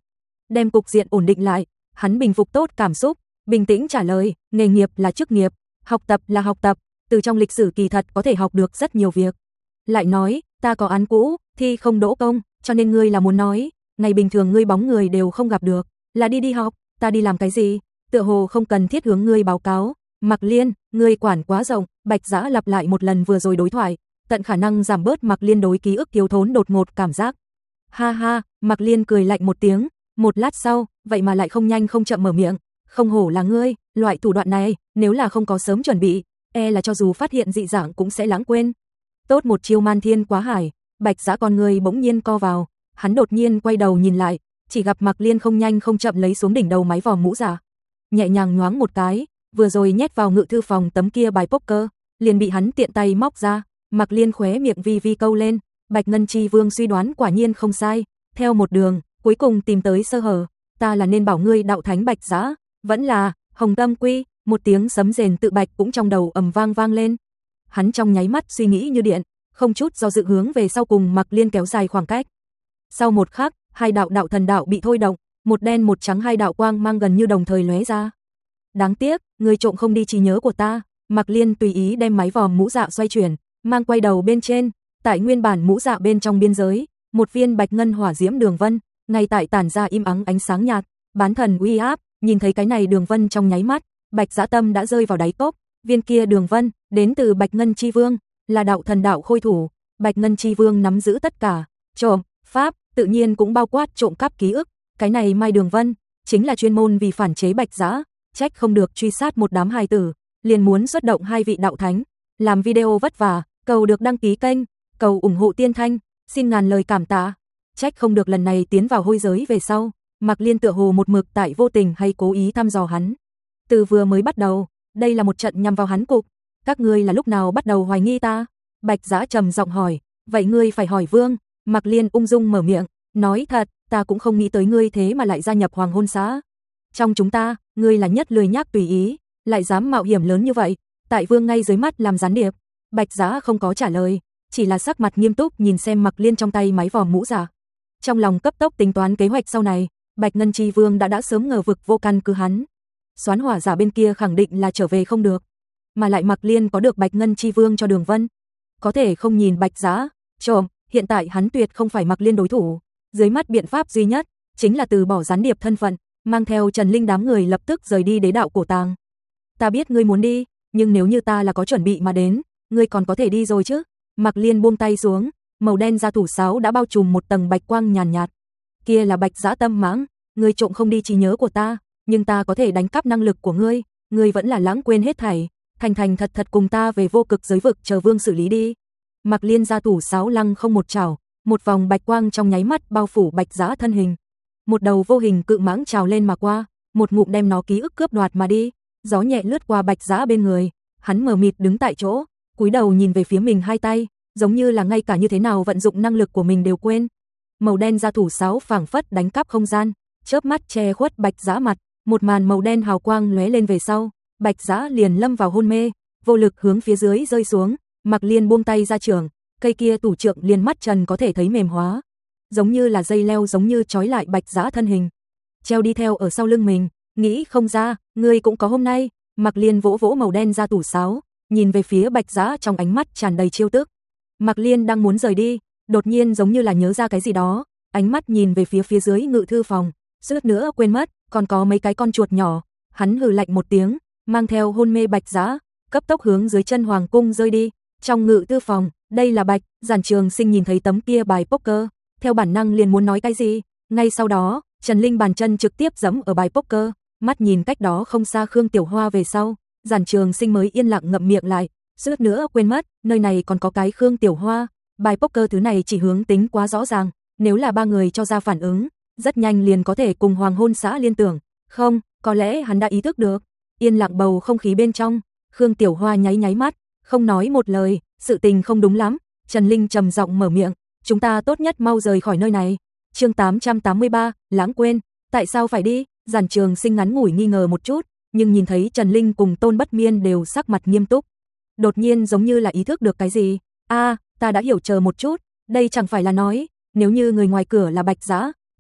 S1: đem cục diện ổn định lại. Hắn bình phục tốt cảm xúc, bình tĩnh trả lời, nghề nghiệp là chức nghiệp, học tập là học tập, từ trong lịch sử kỳ thật có thể học được rất nhiều việc. Lại nói, ta có án cũ, thi không đỗ công, cho nên ngươi là muốn nói, ngày bình thường ngươi bóng người đều không gặp được, là đi đi học, ta đi làm cái gì, tựa hồ không cần thiết hướng ngươi báo cáo. Mạc Liên, ngươi quản quá rộng, Bạch Dã lặp lại một lần vừa rồi đối thoại, tận khả năng giảm bớt Mạc Liên đối ký ức thiếu thốn đột ngột cảm giác. Ha ha, Mạc Liên cười lạnh một tiếng, một lát sau, vậy mà lại không nhanh không chậm mở miệng, không hổ là ngươi, loại thủ đoạn này, nếu là không có sớm chuẩn bị, e là cho dù phát hiện dị dạng cũng sẽ lãng quên. Tốt một chiêu man thiên quá hải, Bạch Dã con người bỗng nhiên co vào, hắn đột nhiên quay đầu nhìn lại, chỉ gặp Mạc Liên không nhanh không chậm lấy xuống đỉnh đầu mái vòm mũ giả, nhẹ nhàng nhoáng một cái, vừa rồi nhét vào ngự thư phòng tấm kia bài poker, liền bị hắn tiện tay móc ra. Mạc Liên khóe miệng vi vi câu lên, Bạch Ngân Chi Vương suy đoán quả nhiên không sai, theo một đường, cuối cùng tìm tới sơ hở, ta là nên bảo ngươi đạo thánh Bạch Dã, vẫn là Hồng Tâm Quy, một tiếng sấm rền tự bạch cũng trong đầu ầm vang vang lên. Hắn trong nháy mắt suy nghĩ như điện, không chút do dự hướng về sau cùng Mạc Liên kéo dài khoảng cách. Sau một khắc, hai đạo đạo thần đạo bị thôi động, một đen một trắng hai đạo quang mang gần như đồng thời lóe ra. Đáng tiếc, ngươi trộm không đi trí nhớ của ta. Mạc Liên tùy ý đem máy vòm mũ dạ xoay chuyển, mang quay đầu bên trên, tại nguyên bản mũ dạ bên trong biên giới, một viên bạch ngân hỏa diễm đường vân, ngay tại tản ra im ắng ánh sáng nhạt, bán thần uy áp, nhìn thấy cái này đường vân trong nháy mắt, Bạch Dã tâm đã rơi vào đáy cốc, viên kia đường vân, đến từ Bạch Ngân Chi Vương, là đạo thần đạo khôi thủ, Bạch Ngân Chi Vương nắm giữ tất cả, trộm, pháp, tự nhiên cũng bao quát trộm cắp ký ức, cái này mai đường vân, chính là chuyên môn vì phản chế Bạch Dã, trách không được truy sát một đám hài tử, liền muốn xuất động hai vị đạo thánh, làm video vất vả, cầu được đăng ký kênh, cầu ủng hộ Tiên Thanh, xin ngàn lời cảm tạ. Trách không được lần này tiến vào hôi giới về sau, Mạc Liên tựa hồ một mực tại vô tình hay cố ý thăm dò hắn. Từ vừa mới bắt đầu, đây là một trận nhằm vào hắn cục, các ngươi là lúc nào bắt đầu hoài nghi ta? Bạch Dã trầm giọng hỏi, vậy ngươi phải hỏi Vương. Mạc Liên ung dung mở miệng, nói thật, ta cũng không nghĩ tới ngươi thế mà lại gia nhập Hoàng Hôn Xã. Trong chúng ta, ngươi là nhất lười nhác tùy ý, lại dám mạo hiểm lớn như vậy, tại Vương ngay dưới mắt làm gián điệp. Bạch Dã không có trả lời, chỉ là sắc mặt nghiêm túc nhìn xem Mạc Liên trong tay máy vòm mũ giả. Trong lòng cấp tốc tính toán kế hoạch sau này, Bạch Ngân Chi Vương đã đã sớm ngờ vực vô căn cứ hắn. Xoán hỏa giả bên kia khẳng định là trở về không được, mà lại Mạc Liên có được Bạch Ngân Chi Vương cho đường vân, có thể không nhìn Bạch Dã, trộm, hiện tại hắn tuyệt không phải Mạc Liên đối thủ, dưới mắt biện pháp duy nhất chính là từ bỏ gián điệp thân phận, mang theo Trần Linh đám người lập tức rời đi đế đạo cổ tàng. Ta biết ngươi muốn đi, nhưng nếu như ta là có chuẩn bị mà đến, ngươi còn có thể đi rồi chứ? Mạc Liên buông tay xuống, màu đen da thủ sáo đã bao trùm một tầng bạch quang nhàn nhạt. Kia là Bạch Dã tâm mãng, ngươi trộm không đi trí nhớ của ta, nhưng ta có thể đánh cắp năng lực của ngươi, ngươi vẫn là lãng quên hết thảy, thành thành thật thật cùng ta về vô cực giới vực chờ Vương xử lý đi. Mạc Liên ra thủ sáo lăng không một chảo, một vòng bạch quang trong nháy mắt bao phủ Bạch Dã thân hình. Một đầu vô hình cự mãng trào lên mà qua, một ngụm đem nó ký ức cướp đoạt mà đi. Gió nhẹ lướt qua Bạch Dã bên người, hắn mờ mịt đứng tại chỗ, cúi đầu nhìn về phía mình hai tay, giống như là ngay cả như thế nào vận dụng năng lực của mình đều quên. Màu đen ra thủ sáo phảng phất đánh cắp không gian, chớp mắt che khuất Bạch Dã mặt, một màn màu đen hào quang lóe lên về sau, Bạch Dã liền lâm vào hôn mê, vô lực hướng phía dưới rơi xuống. Mạc Liên buông tay ra trường, cây kia tủ trượng liền mắt trần có thể thấy mềm hóa, giống như là dây leo giống như trói lại Bạch Dã thân hình, treo đi theo ở sau lưng mình. Nghĩ không ra, ngươi cũng có hôm nay. Mạc Liên vỗ vỗ màu đen ra tủ sáo, nhìn về phía Bạch Dã trong ánh mắt tràn đầy chiêu tức. Mạc Liên đang muốn rời đi, đột nhiên giống như là nhớ ra cái gì đó, ánh mắt nhìn về phía phía dưới ngự thư phòng, suýt nữa quên mất, còn có mấy cái con chuột nhỏ. Hắn hừ lạnh một tiếng, mang theo hôn mê Bạch Dã, cấp tốc hướng dưới chân hoàng cung rơi đi. Trong ngự thư phòng, đây là Bạch Giản Trường Sinh nhìn thấy tấm kia bài poker, theo bản năng liền muốn nói cái gì, ngay sau đó, Trần Linh bàn chân trực tiếp giẫm ở bài poker, mắt nhìn cách đó không xa Khương Tiểu Hoa về sau, Giản Trường Sinh mới yên lặng ngậm miệng lại, suýt nữa quên mất, nơi này còn có cái Khương Tiểu Hoa, bài poker thứ này chỉ hướng tính quá rõ ràng, nếu là ba người cho ra phản ứng, rất nhanh liền có thể cùng Hoàng Hôn Xã liên tưởng, không, có lẽ hắn đã ý thức được. Yên lặng bầu không khí bên trong, Khương Tiểu Hoa nháy nháy mắt, không nói một lời, sự tình không đúng lắm. Trần Linh trầm giọng mở miệng, chúng ta tốt nhất mau rời khỏi nơi này. Chương tám trăm tám mươi ba, lãng quên, tại sao phải đi? Giản Trường Sinh ngắn ngủi nghi ngờ một chút, nhưng nhìn thấy Trần Linh cùng Tôn Bất Miên đều sắc mặt nghiêm túc, đột nhiên giống như là ý thức được cái gì. A, à, ta đã hiểu, chờ một chút, đây chẳng phải là nói, nếu như người ngoài cửa là Bạch Dã,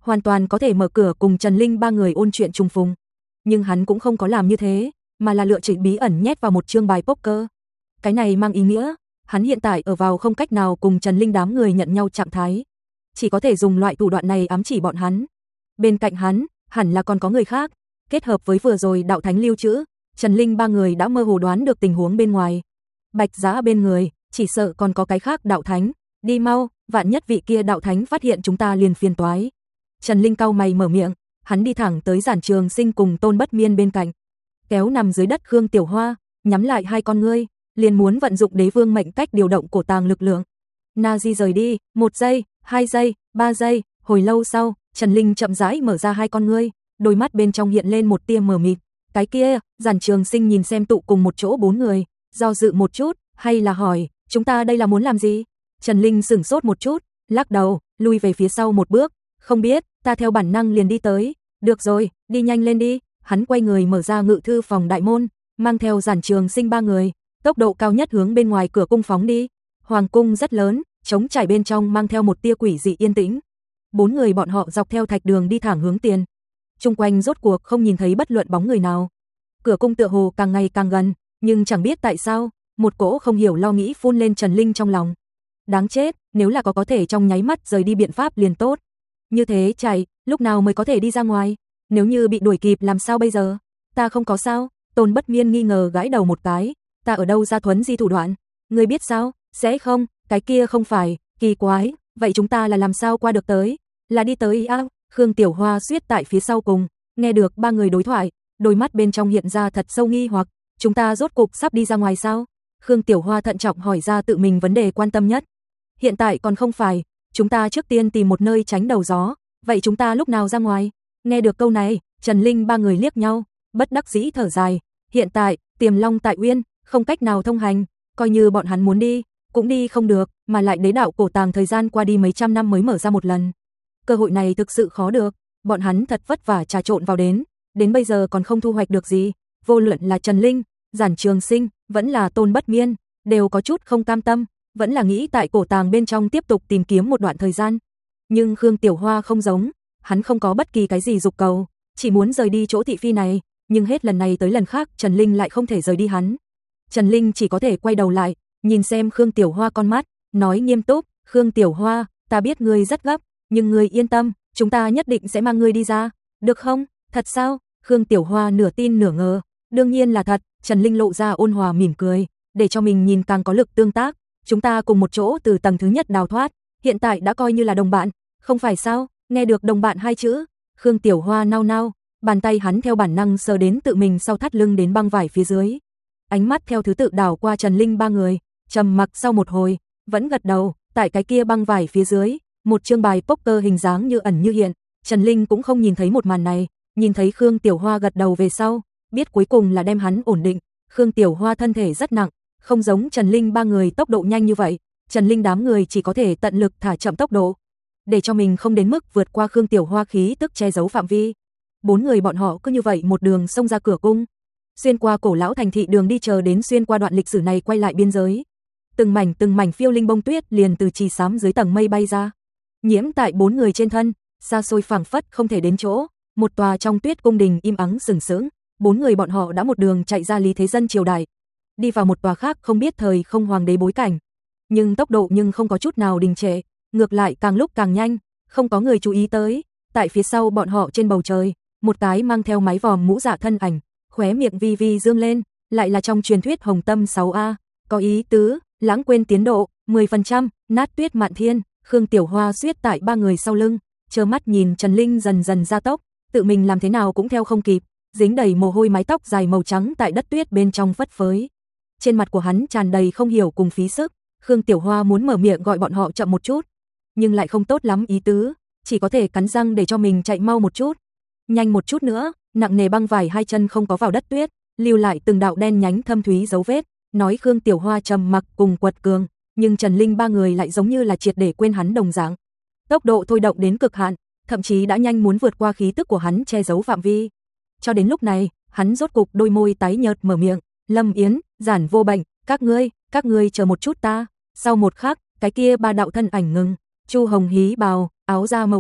S1: hoàn toàn có thể mở cửa cùng Trần Linh ba người ôn chuyện trùng phùng. Nhưng hắn cũng không có làm như thế, mà là lựa chọn bí ẩn nhét vào một chương bài poker. Cái này mang ý nghĩa, hắn hiện tại ở vào không cách nào cùng Trần Linh đám người nhận nhau trạng thái. Chỉ có thể dùng loại thủ đoạn này ám chỉ bọn hắn. Bên cạnh hắn, hẳn là còn có người khác, kết hợp với vừa rồi đạo thánh lưu trữ, Trần Linh ba người đã mơ hồ đoán được tình huống bên ngoài. Bạch Giá bên người, chỉ sợ còn có cái khác đạo thánh, đi mau, vạn nhất vị kia đạo thánh phát hiện chúng ta liền phiền toái. Trần Linh cau mày mở miệng, hắn đi thẳng tới Giản Trường Sinh cùng Tôn Bất Miên bên cạnh, kéo nằm dưới đất Khương Tiểu Hoa, nhắm lại hai con ngươi, liền muốn vận dụng Đế Vương mệnh cách điều động cổ tàng lực lượng. Na Di rời đi, một giây, hai giây, ba giây, hồi lâu sau, Trần Linh chậm rãi mở ra hai con ngươi, đôi mắt bên trong hiện lên một tia mờ mịt. Cái kia, Giản Trường Sinh nhìn xem tụ cùng một chỗ bốn người, do dự một chút, hay là hỏi, chúng ta đây là muốn làm gì? Trần Linh sửng sốt một chút, lắc đầu, lui về phía sau một bước, không biết, ta theo bản năng liền đi tới. Được rồi, đi nhanh lên đi. Hắn quay người mở ra ngự thư phòng đại môn, mang theo Giản Trường Sinh ba người, tốc độ cao nhất hướng bên ngoài cửa cung phóng đi. Hoàng cung rất lớn, trống trải bên trong mang theo một tia quỷ dị yên tĩnh. Bốn người bọn họ dọc theo thạch đường đi thẳng hướng tiền. Trung quanh rốt cuộc không nhìn thấy bất luận bóng người nào. Cửa cung tựa hồ càng ngày càng gần, nhưng chẳng biết tại sao, một cỗ không hiểu lo nghĩ phun lên Trần Linh trong lòng. Đáng chết, nếu là có có thể trong nháy mắt rời đi biện pháp liền tốt. Như thế chạy, lúc nào mới có thể đi ra ngoài? Nếu như bị đuổi kịp làm sao bây giờ? Ta không có sao? Tôn Bất Miên nghi ngờ gãi đầu một cái, ta ở đâu ra thuấn di thủ đoạn? Ngươi biết sao? Sẽ không, cái kia không phải, kỳ quái, vậy chúng ta là làm sao qua được tới? Là đi tới à? Khương Tiểu Hoa suýt tại phía sau cùng, nghe được ba người đối thoại, đôi mắt bên trong hiện ra thật sâu nghi hoặc, chúng ta rốt cục sắp đi ra ngoài sao? Khương Tiểu Hoa thận trọng hỏi ra tự mình vấn đề quan tâm nhất. Hiện tại còn không phải, chúng ta trước tiên tìm một nơi tránh đầu gió, vậy chúng ta lúc nào ra ngoài? Nghe được câu này, Trần Linh ba người liếc nhau, bất đắc dĩ thở dài, hiện tại, Tiềm Long tại Uyên, không cách nào thông hành, coi như bọn hắn muốn đi, cũng đi không được, mà lại đế đạo cổ tàng thời gian qua đi mấy trăm năm mới mở ra một lần. Cơ hội này thực sự khó được, bọn hắn thật vất vả trà trộn vào đến, đến bây giờ còn không thu hoạch được gì, vô luận là Trần Linh, Giản Trường Sinh, vẫn là Tôn Bất Miên, đều có chút không cam tâm, vẫn là nghĩ tại cổ tàng bên trong tiếp tục tìm kiếm một đoạn thời gian. Nhưng Khương Tiểu Hoa không giống, hắn không có bất kỳ cái gì dục cầu, chỉ muốn rời đi chỗ thị phi này, nhưng hết lần này tới lần khác Trần Linh lại không thể rời đi hắn. Trần Linh chỉ có thể quay đầu lại, nhìn xem Khương Tiểu Hoa con mắt, nói nghiêm túc, Khương Tiểu Hoa, ta biết ngươi rất gấp, nhưng ngươi yên tâm, chúng ta nhất định sẽ mang ngươi đi ra, được không? Thật sao? Khương Tiểu Hoa nửa tin nửa ngờ, đương nhiên là thật. Trần Linh lộ ra ôn hòa mỉm cười, để cho mình nhìn càng có lực tương tác, chúng ta cùng một chỗ từ tầng thứ nhất đào thoát, hiện tại đã coi như là đồng bạn, không phải sao? Nghe được đồng bạn hai chữ, Khương Tiểu Hoa nao nao, bàn tay hắn theo bản năng sờ đến tự mình sau thắt lưng đến băng vải phía dưới. Ánh mắt theo thứ tự đảo qua Trần Linh ba người, trầm mặc sau một hồi, vẫn gật đầu, tại cái kia băng vải phía dưới, một chương bài poker hình dáng như ẩn như hiện, Trần Linh cũng không nhìn thấy một màn này, nhìn thấy Khương Tiểu Hoa gật đầu về sau, biết cuối cùng là đem hắn ổn định. Khương Tiểu Hoa thân thể rất nặng, không giống Trần Linh ba người tốc độ nhanh như vậy, Trần Linh đám người chỉ có thể tận lực thả chậm tốc độ, để cho mình không đến mức vượt qua Khương Tiểu Hoa khí tức che giấu phạm vi. Bốn người bọn họ cứ như vậy một đường xông ra cửa cung, xuyên qua cổ lão thành thị đường đi chờ đến xuyên qua đoạn lịch sử này quay lại biên giới. Từng mảnh từng mảnh phiêu linh bông tuyết liền từ trì xám dưới tầng mây bay ra, nhiễm tại bốn người trên thân, xa xôi phảng phất không thể đến chỗ, một tòa trong tuyết cung đình im ắng sừng sững. Bốn người bọn họ đã một đường chạy ra Lý Thế Dân triều đại, đi vào một tòa khác không biết thời không hoàng đế bối cảnh, nhưng tốc độ nhưng không có chút nào đình trệ, ngược lại càng lúc càng nhanh, không có người chú ý tới, tại phía sau bọn họ trên bầu trời, một cái mang theo mái vòm mũ dạ thân ảnh, khóe miệng vi vi dương lên, lại là trong truyền thuyết Hồng Tâm sáu A, có ý tứ, lãng quên tiến độ, mười phần trăm, nát tuyết mạn thiên. Khương Tiểu Hoa suýt tại ba người sau lưng, trơ mắt nhìn Trần Linh dần dần gia tốc, tự mình làm thế nào cũng theo không kịp, dính đầy mồ hôi, mái tóc dài màu trắng tại đất tuyết bên trong phất phới. Trên mặt của hắn tràn đầy không hiểu cùng phí sức, Khương Tiểu Hoa muốn mở miệng gọi bọn họ chậm một chút, nhưng lại không tốt lắm ý tứ, chỉ có thể cắn răng để cho mình chạy mau một chút. Nhanh một chút nữa, nặng nề băng vải hai chân không có vào đất tuyết, lưu lại từng đạo đen nhánh thâm thúy dấu vết, nói Khương Tiểu Hoa trầm mặc cùng quật cường, nhưng Trần Linh ba người lại giống như là triệt để quên hắn đồng dạng. Tốc độ thôi động đến cực hạn, thậm chí đã nhanh muốn vượt qua khí tức của hắn che giấu phạm vi. Cho đến lúc này, hắn rốt cục đôi môi tái nhợt mở miệng, Lâm Yến, Giản Vô Bệnh, các ngươi, các ngươi chờ một chút ta. Sau một khắc, cái kia ba đạo thân ảnh ngừng, Chu Hồng hí bào, áo da màu đen,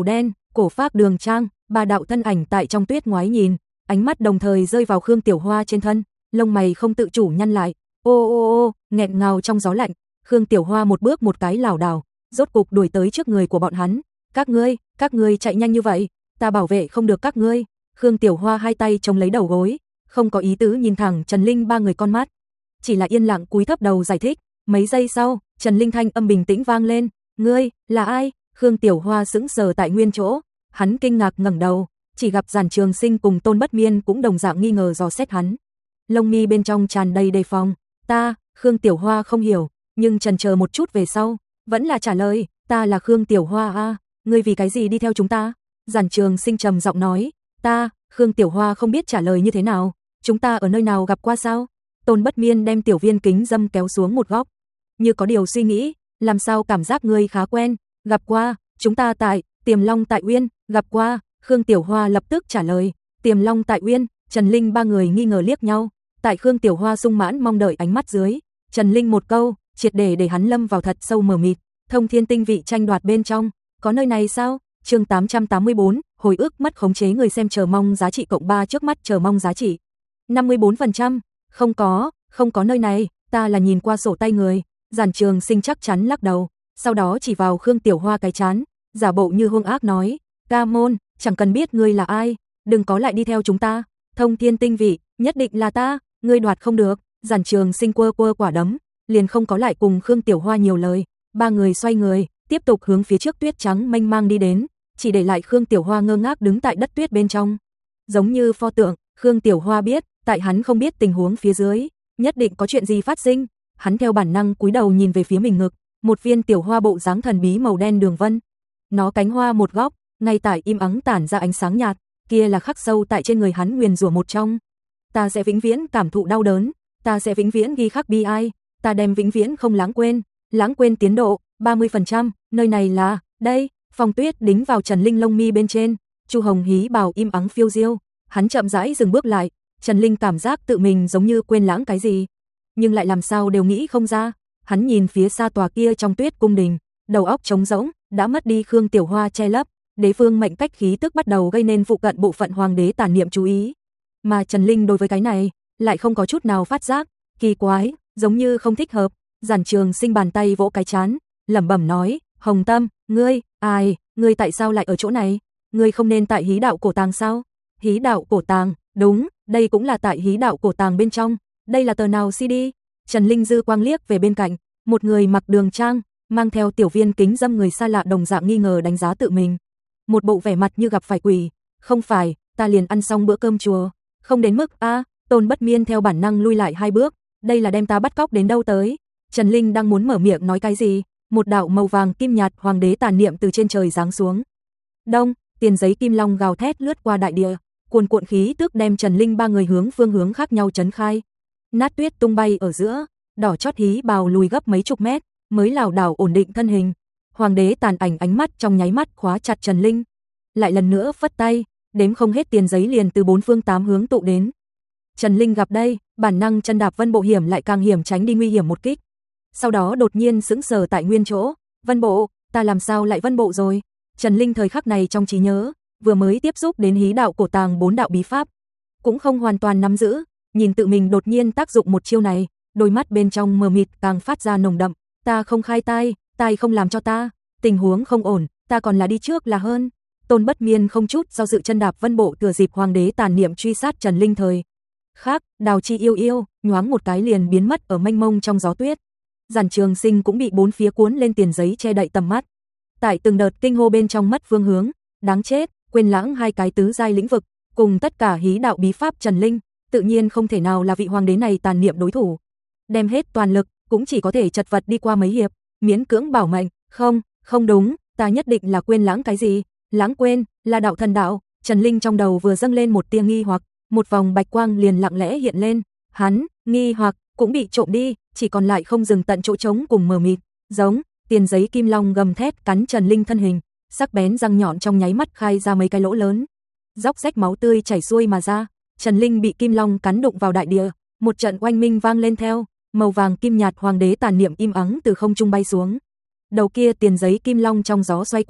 S1: Cổ Phác Đường Trang, ba đạo thân ảnh tại trong tuyết ngoái nhìn, ánh mắt đồng thời rơi vào Khương Tiểu Hoa trên thân, lông mày không tự chủ nhăn lại. Ô ô ô, nghẹn ngào trong gió lạnh, Khương Tiểu Hoa một bước một cái lảo đảo, rốt cục đuổi tới trước người của bọn hắn. Các ngươi, các ngươi chạy nhanh như vậy, ta bảo vệ không được các ngươi. Khương Tiểu Hoa hai tay chống lấy đầu gối, không có ý tứ nhìn thẳng Trần Linh ba người con mắt, chỉ là yên lặng cúi thấp đầu giải thích. Mấy giây sau, Trần Linh thanh âm bình tĩnh vang lên, ngươi, là ai? Khương Tiểu Hoa sững sờ tại nguyên chỗ, hắn kinh ngạc ngẩng đầu, chỉ gặp Giản Trường Sinh cùng Tôn Bất Miên cũng đồng dạng nghi ngờ dò xét hắn. Lông mi bên trong tràn đầy đề phòng. Ta, Khương Tiểu Hoa không hiểu, nhưng chần chờ một chút về sau, vẫn là trả lời, ta là Khương Tiểu Hoa a, ngươi vì cái gì đi theo chúng ta? Giản Trường Sinh trầm giọng nói, ta, Khương Tiểu Hoa không biết trả lời như thế nào, chúng ta ở nơi nào gặp qua sao? Tôn Bất Miên đem tiểu viên kính dâm kéo xuống một góc, như có điều suy nghĩ, làm sao cảm giác ngươi khá quen, gặp qua, chúng ta tại Tiềm Long tại Uyên, gặp qua. Khương Tiểu Hoa lập tức trả lời, Tiềm Long tại Uyên. Trần Linh ba người nghi ngờ liếc nhau, tại Khương Tiểu Hoa sung mãn mong đợi ánh mắt dưới, Trần Linh một câu, triệt để để hắn lâm vào thật sâu mờ mịt. Thông thiên tinh vị tranh đoạt bên trong, có nơi này sao? Chương tám trăm tám mươi bốn, hồi ức mất khống chế, người xem chờ mong giá trị cộng ba, trước mắt chờ mong giá trị năm mươi bốn phần trăm. Không có, không có nơi này, ta là nhìn qua sổ tay người. Giản Trường Sinh chắc chắn lắc đầu, sau đó chỉ vào Khương Tiểu Hoa cái trán, giả bộ như hung ác nói, ca môn, chẳng cần biết ngươi là ai, đừng có lại đi theo chúng ta. Thông thiên tinh vị, nhất định là ta, ngươi đoạt không được. Giản Trường Sinh quơ quơ quả đấm, liền không có lại cùng Khương Tiểu Hoa nhiều lời, ba người xoay người, tiếp tục hướng phía trước tuyết trắng mênh mang đi đến, chỉ để lại Khương Tiểu Hoa ngơ ngác đứng tại đất tuyết bên trong, giống như pho tượng. Khương Tiểu Hoa biết, tại hắn không biết tình huống phía dưới, nhất định có chuyện gì phát sinh, hắn theo bản năng cúi đầu nhìn về phía mình ngực, một viên tiểu hoa bộ dáng thần bí màu đen đường vân. Nó cánh hoa một góc, ngay tại im ắng tản ra ánh sáng nhạt, kia là khắc sâu tại trên người hắn nguyền rủa một trong. Ta sẽ vĩnh viễn cảm thụ đau đớn, ta sẽ vĩnh viễn ghi khắc bi ai, ta đem vĩnh viễn không lãng quên. Lãng quên tiến độ ba mươi phần trăm, nơi này là, đây, phong tuyết đính vào Trần Linh lông mi bên trên, Chu Hồng hí bào im ắng phiêu diêu, hắn chậm rãi dừng bước lại, Trần Linh cảm giác tự mình giống như quên lãng cái gì, nhưng lại làm sao đều nghĩ không ra. Hắn nhìn phía xa tòa kia trong tuyết cung đình, đầu óc trống rỗng, đã mất đi Khương Tiểu Hoa che lấp, đế vương mệnh cách khí tức bắt đầu gây nên phụ cận bộ phận hoàng đế tàn niệm chú ý. Mà Trần Linh đối với cái này, lại không có chút nào phát giác, kỳ quái, giống như không thích hợp. Giản Trường Sinh bàn tay vỗ cái trán, lẩm bẩm nói, Hồng Tâm, ngươi, ai, ngươi tại sao lại ở chỗ này? Ngươi không nên tại hí đạo cổ tàng sao? Hí đạo cổ tàng, đúng, đây cũng là tại hí đạo cổ tàng bên trong, đây là tờ nào xê đê? Trần Linh dư quang liếc về bên cạnh, một người mặc đường trang, mang theo tiểu viên kính dâm người xa lạ đồng dạng nghi ngờ đánh giá tự mình. Một bộ vẻ mặt như gặp phải quỷ, không phải, ta liền ăn xong bữa cơm chùa, không đến mức a. Tôn Bất Miên theo bản năng lui lại hai bước, đây là đem ta bắt cóc đến đâu tới? Trần Linh đang muốn mở miệng nói cái gì, một đạo màu vàng kim nhạt hoàng đế tàn niệm từ trên trời giáng xuống. Đông, tiền giấy kim long gào thét lướt qua đại địa, cuồn cuộn khí tức đem Trần Linh ba người hướng phương hướng khác nhau chấn khai. Nát tuyết tung bay ở giữa, đỏ chót hí bào lùi gấp mấy chục mét, mới lảo đảo ổn định thân hình. Hoàng đế tàn ảnh ánh mắt trong nháy mắt khóa chặt Trần Linh, lại lần nữa phất tay, đếm không hết tiền giấy liền từ bốn phương tám hướng tụ đến. Trần Linh gặp đây, bản năng chân đạp Vân Bộ hiểm lại càng hiểm tránh đi nguy hiểm một kích. Sau đó đột nhiên sững sờ tại nguyên chỗ, Vân Bộ, ta làm sao lại Vân Bộ rồi? Trần Linh thời khắc này trong trí nhớ, vừa mới tiếp xúc đến hí đạo cổ tàng bốn đạo bí pháp, cũng không hoàn toàn nắm giữ, nhìn tự mình đột nhiên tác dụng một chiêu này, đôi mắt bên trong mờ mịt càng phát ra nồng đậm, ta không khai tai, tai không làm cho ta, tình huống không ổn, ta còn là đi trước là hơn. Tôn Bất Miên không chút do dự chân đạp Vân Bộ thừa dịp hoàng đế tàn niệm truy sát Trần Linh thời khác, Đào Chi yêu yêu, nhoáng một cái liền biến mất ở mênh mông trong gió tuyết. Giản Trường Sinh cũng bị bốn phía cuốn lên tiền giấy che đậy tầm mắt. Tại từng đợt kinh hô bên trong mất phương hướng, đáng chết, quên lãng hai cái tứ giai lĩnh vực, cùng tất cả hí đạo bí pháp Trần Linh, tự nhiên không thể nào là vị hoàng đế này tàn niệm đối thủ. Đem hết toàn lực, cũng chỉ có thể chật vật đi qua mấy hiệp, miễn cưỡng bảo mệnh, không, không đúng, ta nhất định là quên lãng cái gì, lãng quên, là đạo thần đạo. Trần Linh trong đầu vừa dâng lên một tia nghi hoặc, một vòng bạch quang liền lặng lẽ hiện lên, hắn, nghi hoặc, cũng bị trộm đi, chỉ còn lại không dừng tận chỗ trống cùng mờ mịt, giống, tiền giấy kim long gầm thét cắn Trần Linh thân hình, sắc bén răng nhọn trong nháy mắt khai ra mấy cái lỗ lớn, róc rách máu tươi chảy xuôi mà ra, Trần Linh bị kim long cắn đụng vào đại địa, một trận oanh minh vang lên theo, màu vàng kim nhạt hoàng đế tàn niệm im ắng từ không trung bay xuống. Đầu kia tiền giấy kim long trong gió xoay quanh,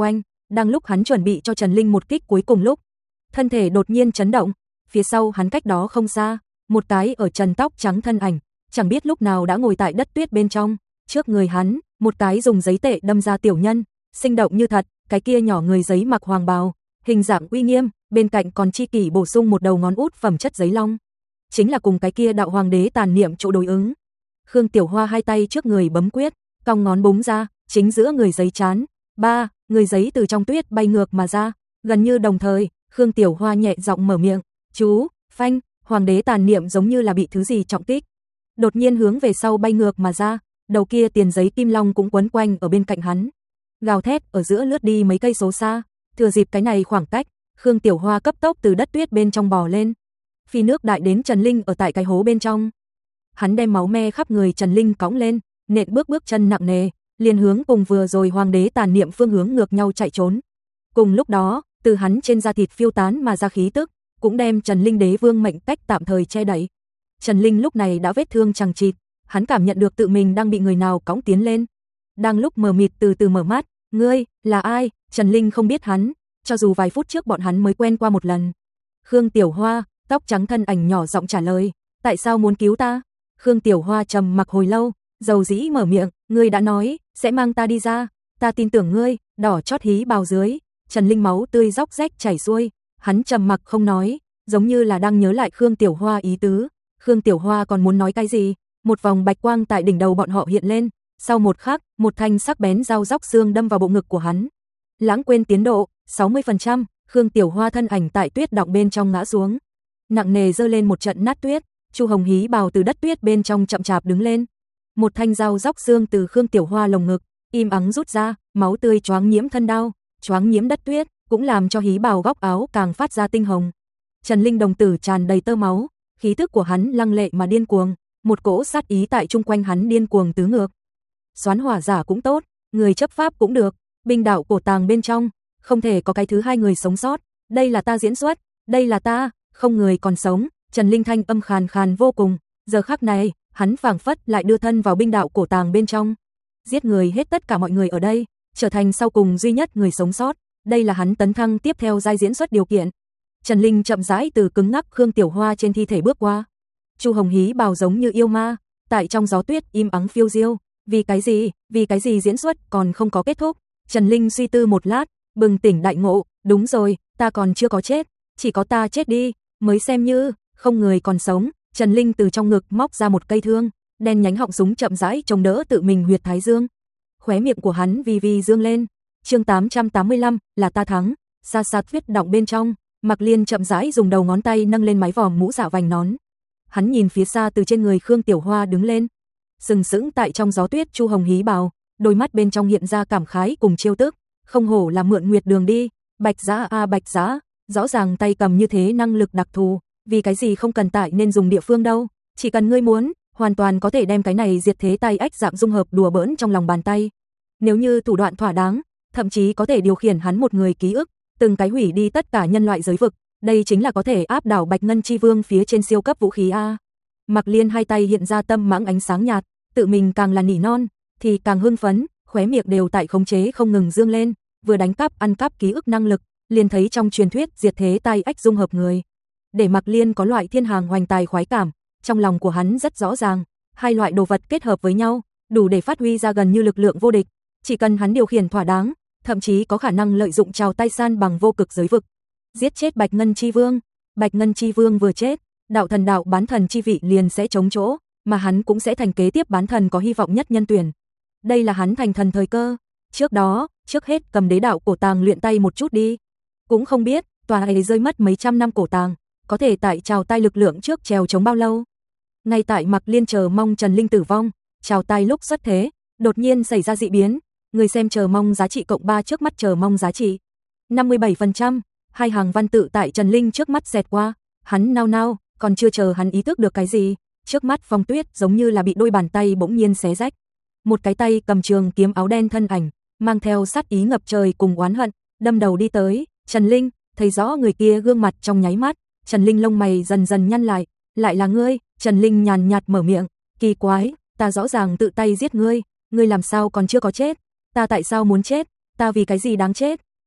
S1: Đang lúc hắn chuẩn bị cho Trần Linh một kích cuối cùng lúc, thân thể đột nhiên chấn động, phía sau hắn cách đó không xa, một cái ở trần tóc trắng thân ảnh, chẳng biết lúc nào đã ngồi tại đất tuyết bên trong, trước người hắn, một cái dùng giấy tệ đâm ra tiểu nhân, sinh động như thật, cái kia nhỏ người giấy mặc hoàng bào, hình dạng uy nghiêm, bên cạnh còn chi kỷ bổ sung một đầu ngón út phẩm chất giấy long, chính là cùng cái kia đạo hoàng đế tàn niệm chỗ đối ứng. Khương Tiểu Hoa hai tay trước người bấm quyết, cong ngón búng ra, chính giữa người giấy chán, ba, người giấy từ trong tuyết bay ngược mà ra, gần như đồng thời, Khương Tiểu Hoa nhẹ giọng mở miệng, "Chú, phanh." Hoàng đế tàn niệm giống như là bị thứ gì trọng kích, đột nhiên hướng về sau bay ngược mà ra, đầu kia tiền giấy kim long cũng quấn quanh ở bên cạnh hắn, gào thét ở giữa lướt đi mấy cây số xa. Thừa dịp cái này khoảng cách, Khương Tiểu Hoa cấp tốc từ đất tuyết bên trong bò lên, phi nước đại đến Trần Linh ở tại cái hố bên trong. Hắn đem máu me khắp người Trần Linh cõng lên, nện bước bước chân nặng nề, liền hướng cùng vừa rồi hoàng đế tàn niệm phương hướng ngược nhau chạy trốn. Cùng lúc đó, từ hắn trên da thịt phiêu tán mà ra khí tức, cũng đem Trần Linh đế vương mệnh cách tạm thời che đậy. Trần Linh lúc này đã vết thương chằng chịt, hắn cảm nhận được tự mình đang bị người nào cõng tiến lên. Đang lúc mờ mịt từ từ mở mắt, "Ngươi, là ai?" Trần Linh không biết hắn, cho dù vài phút trước bọn hắn mới quen qua một lần. Khương Tiểu Hoa, tóc trắng thân ảnh nhỏ giọng trả lời, "Tại sao muốn cứu ta?" Khương Tiểu Hoa trầm mặc hồi lâu, dầu dĩ mở miệng, "Ngươi đã nói sẽ mang ta đi ra, ta tin tưởng ngươi." Đỏ chót hí bào dưới, Trần Linh máu tươi róc rách chảy xuôi, hắn trầm mặc không nói, giống như là đang nhớ lại Khương Tiểu Hoa ý tứ. Khương Tiểu Hoa còn muốn nói cái gì, một vòng bạch quang tại đỉnh đầu bọn họ hiện lên, sau một khắc, một thanh sắc bén dao róc xương đâm vào bộ ngực của hắn. Lãng quên tiến độ, sáu mươi phần trăm, Khương Tiểu Hoa thân ảnh tại tuyết đọng bên trong ngã xuống, nặng nề giơ lên một trận nát tuyết. Chu Hồng hí bào từ đất tuyết bên trong chậm chạp đứng lên, một thanh dao róc xương từ Khương Tiểu Hoa lồng ngực im ắng rút ra, máu tươi choáng nhiễm thân đao, choáng nhiễm đất tuyết, cũng làm cho hí bào góc áo càng phát ra tinh hồng. Trần Linh đồng tử tràn đầy tơ máu, khí tức của hắn lăng lệ mà điên cuồng, một cỗ sát ý tại chung quanh hắn điên cuồng tứ ngược. Xoán hỏa giả cũng tốt, người chấp pháp cũng được, binh đạo cổ tàng bên trong, không thể có cái thứ hai người sống sót, đây là ta diễn xuất, đây là ta, không người còn sống. Trần Linh thanh âm khàn khàn vô cùng, giờ khắc này, hắn phảng phất lại đưa thân vào binh đạo cổ tàng bên trong, giết người hết tất cả mọi người ở đây, trở thành sau cùng duy nhất người sống sót, đây là hắn tấn thăng tiếp theo giai diễn xuất điều kiện. Trần Linh chậm rãi từ cứng ngắc Khương Tiểu Hoa trên thi thể bước qua. Chu Hồng hí bào giống như yêu ma, tại trong gió tuyết im ắng phiêu diêu, vì cái gì, vì cái gì diễn xuất còn không có kết thúc. Trần Linh suy tư một lát, bừng tỉnh đại ngộ, đúng rồi, ta còn chưa có chết, chỉ có ta chết đi, mới xem như không người còn sống. Trần Linh từ trong ngực móc ra một cây thương, đen nhánh họng súng chậm rãi chống đỡ tự mình huyệt thái dương. Khóe miệng của hắn vi vi dương lên. Chương tám trăm tám mươi lăm, là ta thắng. Xa xa tuyết động bên trong, Mạc Liên chậm rãi dùng đầu ngón tay nâng lên mái vòm mũ dạ vành nón. Hắn nhìn phía xa từ trên người Khương Tiểu Hoa đứng lên, sừng sững tại trong gió tuyết Chu Hồng hí bào, đôi mắt bên trong hiện ra cảm khái cùng chiêu tức, không hổ là mượn nguyệt đường đi, Bạch Giá a à, Bạch Giá, rõ ràng tay cầm như thế năng lực đặc thù, vì cái gì không cần tại nên dùng địa phương đâu, chỉ cần ngươi muốn, hoàn toàn có thể đem cái này diệt thế tay ách dạng dung hợp đùa bỡn trong lòng bàn tay. Nếu như thủ đoạn thỏa đáng, thậm chí có thể điều khiển hắn một người ký ức, từng cái hủy đi tất cả nhân loại giới vực, đây chính là có thể áp đảo Bạch Ngân Chi Vương phía trên siêu cấp vũ khí a. Mạc Liên hai tay hiện ra tâm mãng ánh sáng nhạt, tự mình càng là nỉ non thì càng hưng phấn, khóe miệng đều tại khống chế không ngừng dương lên, vừa đánh cắp ăn cắp ký ức năng lực, liền thấy trong truyền thuyết diệt thế tay ách dung hợp người, để Mạc Liên có loại thiên hàng hoành tài khoái cảm. Trong lòng của hắn rất rõ ràng, hai loại đồ vật kết hợp với nhau, đủ để phát huy ra gần như lực lượng vô địch, chỉ cần hắn điều khiển thỏa đáng, thậm chí có khả năng lợi dụng trào tay san bằng vô cực giới vực, giết chết Bạch Ngân Chi Vương. Bạch Ngân Chi Vương vừa chết, đạo thần đạo bán thần chi vị liền sẽ trống chỗ, mà hắn cũng sẽ thành kế tiếp bán thần có hy vọng nhất nhân tuyển. Đây là hắn thành thần thời cơ. Trước đó, trước hết cầm đế đạo cổ tàng luyện tay một chút đi. Cũng không biết, tòa ấy rơi mất mấy trăm năm cổ tàng, có thể tại trào tay lực lượng trước trèo chống bao lâu. Ngay tại Mạc Liên chờ mong Trần Linh tử vong, trào tay lúc xuất thế, đột nhiên xảy ra dị biến, người xem chờ mong giá trị cộng ba trước mắt chờ mong giá trị năm mươi bảy phần trăm, hai hàng văn tự tại Trần Linh trước mắt xẹt qua, hắn nao nao, còn chưa chờ hắn ý thức được cái gì, trước mắt phong tuyết giống như là bị đôi bàn tay bỗng nhiên xé rách. Một cái tay cầm trường kiếm áo đen thân ảnh, mang theo sát ý ngập trời cùng oán hận, đâm đầu đi tới. Trần Linh, thấy rõ người kia gương mặt trong nháy mắt, Trần Linh lông mày dần dần nhăn lại, lại là ngươi. Trần Linh nhàn nhạt mở miệng, kỳ quái, ta rõ ràng tự tay giết ngươi, ngươi làm sao còn chưa có chết, ta tại sao muốn chết, ta vì cái gì đáng chết.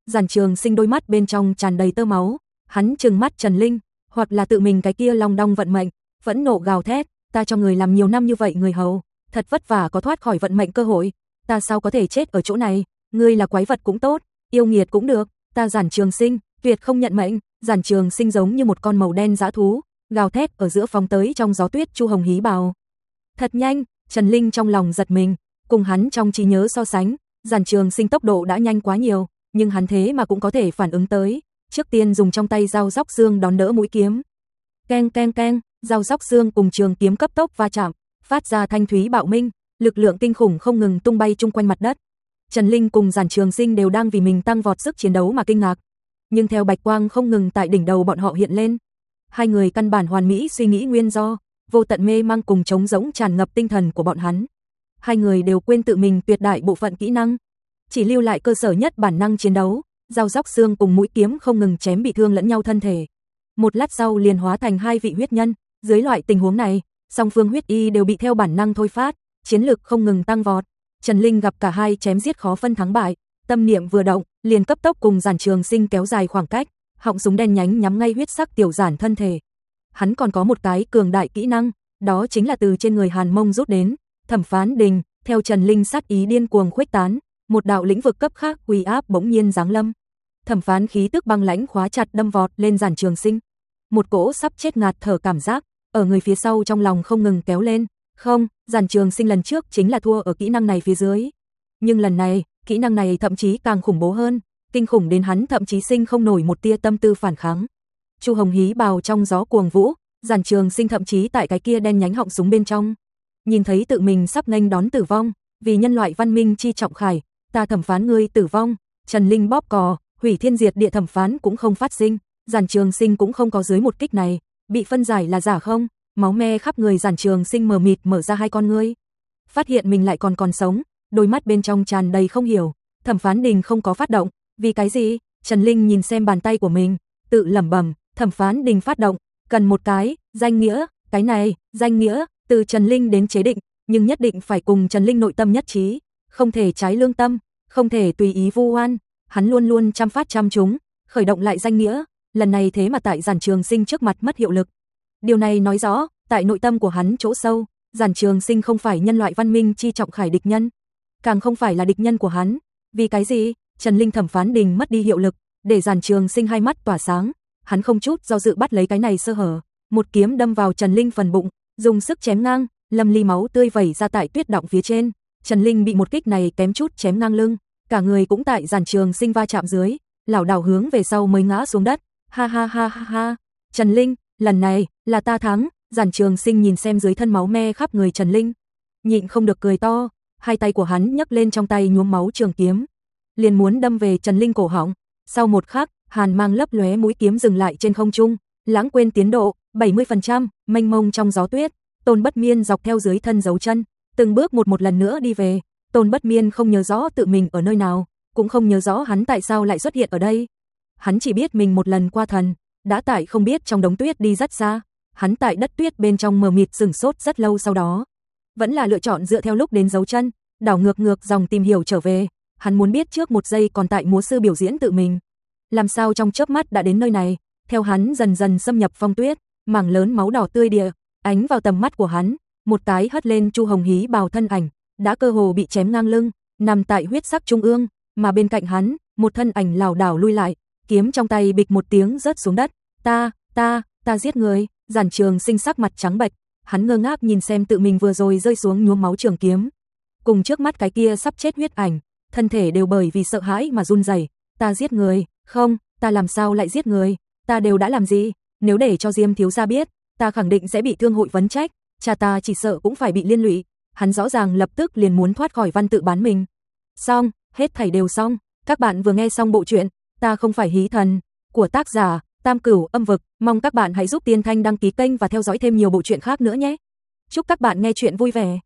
S1: Giản Trường Sinh đôi mắt bên trong tràn đầy tơ máu, hắn trừng mắt Trần Linh, hoặc là tự mình cái kia long đong vận mệnh, phẫn nộ gào thét, ta cho người làm nhiều năm như vậy người hầu, thật vất vả có thoát khỏi vận mệnh cơ hội, ta sao có thể chết ở chỗ này, ngươi là quái vật cũng tốt, yêu nghiệt cũng được, ta Giản Trường Sinh, tuyệt không nhận mệnh. Giản Trường Sinh giống như một con màu đen dã thú, gào thét ở giữa phóng tới trong gió tuyết Chu Hồng hí bào. Thật nhanh, Trần Linh trong lòng giật mình, cùng hắn trong trí nhớ so sánh, Giản Trường Sinh tốc độ đã nhanh quá nhiều, nhưng hắn thế mà cũng có thể phản ứng tới, trước tiên dùng trong tay dao róc xương đón đỡ mũi kiếm. Keng keng keng, dao róc xương cùng trường kiếm cấp tốc va chạm, phát ra thanh thúy bạo minh, lực lượng kinh khủng không ngừng tung bay chung quanh mặt đất. Trần Linh cùng Giản Trường Sinh đều đang vì mình tăng vọt sức chiến đấu mà kinh ngạc, nhưng theo bạch quang không ngừng tại đỉnh đầu bọn họ hiện lên, hai người căn bản hoàn mỹ suy nghĩ nguyên do, vô tận mê mang cùng trống rỗng tràn ngập tinh thần của bọn hắn. Hai người đều quên tự mình tuyệt đại bộ phận kỹ năng, chỉ lưu lại cơ sở nhất bản năng chiến đấu, dao róc xương cùng mũi kiếm không ngừng chém bị thương lẫn nhau thân thể. Một lát sau liền hóa thành hai vị huyết nhân, dưới loại tình huống này, song phương huyết y đều bị theo bản năng thôi phát, chiến lực không ngừng tăng vọt. Trần Linh gặp cả hai chém giết khó phân thắng bại, tâm niệm vừa động, liền cấp tốc cùng Giản Trường Sinh kéo dài khoảng cách, họng súng đen nhánh nhắm ngay huyết sắc tiểu Giản thân thể. Hắn còn có một cái cường đại kỹ năng, đó chính là từ trên người Hàn Mông rút đến, Thẩm Phán Đình, theo Trần Linh sát ý điên cuồng khuếch tán, một đạo lĩnh vực cấp khác uy áp bỗng nhiên giáng lâm. Thẩm Phán khí tức băng lãnh khóa chặt đâm vọt lên Giản Trường Sinh. Một cỗ sắp chết ngạt thở cảm giác ở người phía sau trong lòng không ngừng kéo lên. Không, Giản Trường Sinh lần trước chính là thua ở kỹ năng này phía dưới, nhưng lần này, kỹ năng này thậm chí càng khủng bố hơn, kinh khủng đến hắn thậm chí sinh không nổi một tia tâm tư phản kháng. Chu Hồng hí bào trong gió cuồng vũ, Giản Trường Sinh thậm chí tại cái kia đen nhánh họng súng bên trong, nhìn thấy tự mình sắp nghênh đón tử vong, vì nhân loại văn minh chi trọng khải, ta thẩm phán ngươi tử vong. Trần Linh bóp cò, hủy thiên diệt địa thẩm phán cũng không phát sinh, Giản Trường Sinh cũng không có dưới một kích này, bị phân giải là giả không? Máu me khắp người Giản Trường Sinh mờ mịt mở ra hai con ngươi, phát hiện mình lại còn còn sống, đôi mắt bên trong tràn đầy không hiểu. Thẩm Phán Đình không có phát động, vì cái gì? Trần Linh nhìn xem bàn tay của mình, tự lẩm bẩm, Thẩm Phán Đình phát động, cần một cái danh nghĩa, cái này, danh nghĩa từ Trần Linh đến chế định, nhưng nhất định phải cùng Trần Linh nội tâm nhất trí, không thể trái lương tâm, không thể tùy ý vu oan, hắn luôn luôn chăm phát chăm trúng, khởi động lại danh nghĩa, lần này thế mà tại Giản Trường Sinh trước mặt mất hiệu lực. Điều này nói rõ, tại nội tâm của hắn chỗ sâu, Giản Trường Sinh không phải nhân loại văn minh chi trọng khải địch nhân, càng không phải là địch nhân của hắn. Vì cái gì? Trần Linh Thẩm Phán Đình mất đi hiệu lực, để Giản Trường Sinh hai mắt tỏa sáng, hắn không chút do dự bắt lấy cái này sơ hở, một kiếm đâm vào Trần Linh phần bụng, dùng sức chém ngang, lâm ly máu tươi vẩy ra tại tuyết động phía trên. Trần Linh bị một kích này kém chút chém ngang lưng, cả người cũng tại Giản Trường Sinh va chạm dưới, lảo đảo hướng về sau mới ngã xuống đất. Ha ha ha ha ha. Trần Linh, lần này là ta thắng. Giản Trường Sinh nhìn xem dưới thân máu me khắp người Trần Linh, nhịn không được cười to, hai tay của hắn nhấc lên trong tay nhuốm máu trường kiếm, liền muốn đâm về Trần Linh cổ họng. Sau một khắc, hàn mang lấp lóe mũi kiếm dừng lại trên không trung, lãng quên tiến độ, bảy mươi phần trăm, mênh mông trong gió tuyết, Tôn Bất Miên dọc theo dưới thân dấu chân, từng bước một một lần nữa đi về. Tôn Bất Miên không nhớ rõ tự mình ở nơi nào, cũng không nhớ rõ hắn tại sao lại xuất hiện ở đây. Hắn chỉ biết mình một lần qua thần, đã tại không biết trong đống tuyết đi rất xa. Hắn tại đất tuyết bên trong mờ mịt sửng sốt rất lâu, sau đó vẫn là lựa chọn dựa theo lúc đến dấu chân, đảo ngược ngược dòng tìm hiểu trở về. Hắn muốn biết trước một giây còn tại múa sư biểu diễn tự mình, làm sao trong chớp mắt đã đến nơi này. Theo hắn dần dần xâm nhập phong tuyết, mảng lớn máu đỏ tươi địa ánh vào tầm mắt của hắn, một cái hất lên Chu Hồng hí bào thân ảnh, đã cơ hồ bị chém ngang lưng, nằm tại huyết sắc trung ương, mà bên cạnh hắn, một thân ảnh lảo đảo lui lại, kiếm trong tay bịch một tiếng rớt xuống đất. Ta, ta, ta giết người. Giản Trường Sinh sắc mặt trắng bệch, hắn ngơ ngác nhìn xem tự mình vừa rồi rơi xuống nhuốm máu trường kiếm, cùng trước mắt cái kia sắp chết huyết ảnh, thân thể đều bởi vì sợ hãi mà run rẩy. Ta giết người? Không, ta làm sao lại giết người? Ta đều đã làm gì? Nếu để cho Diêm thiếu gia biết, ta khẳng định sẽ bị thương hội vấn trách, cha ta chỉ sợ cũng phải bị liên lụy. Hắn rõ ràng lập tức liền muốn thoát khỏi văn tự bán mình. Xong, hết thảy đều xong. Các bạn vừa nghe xong bộ truyện Ta không phải hí thần của tác giả Tam Cửu Âm Vực, mong các bạn hãy giúp Tiên Thanh đăng ký kênh và theo dõi thêm nhiều bộ truyện khác nữa nhé. Chúc các bạn nghe truyện vui vẻ.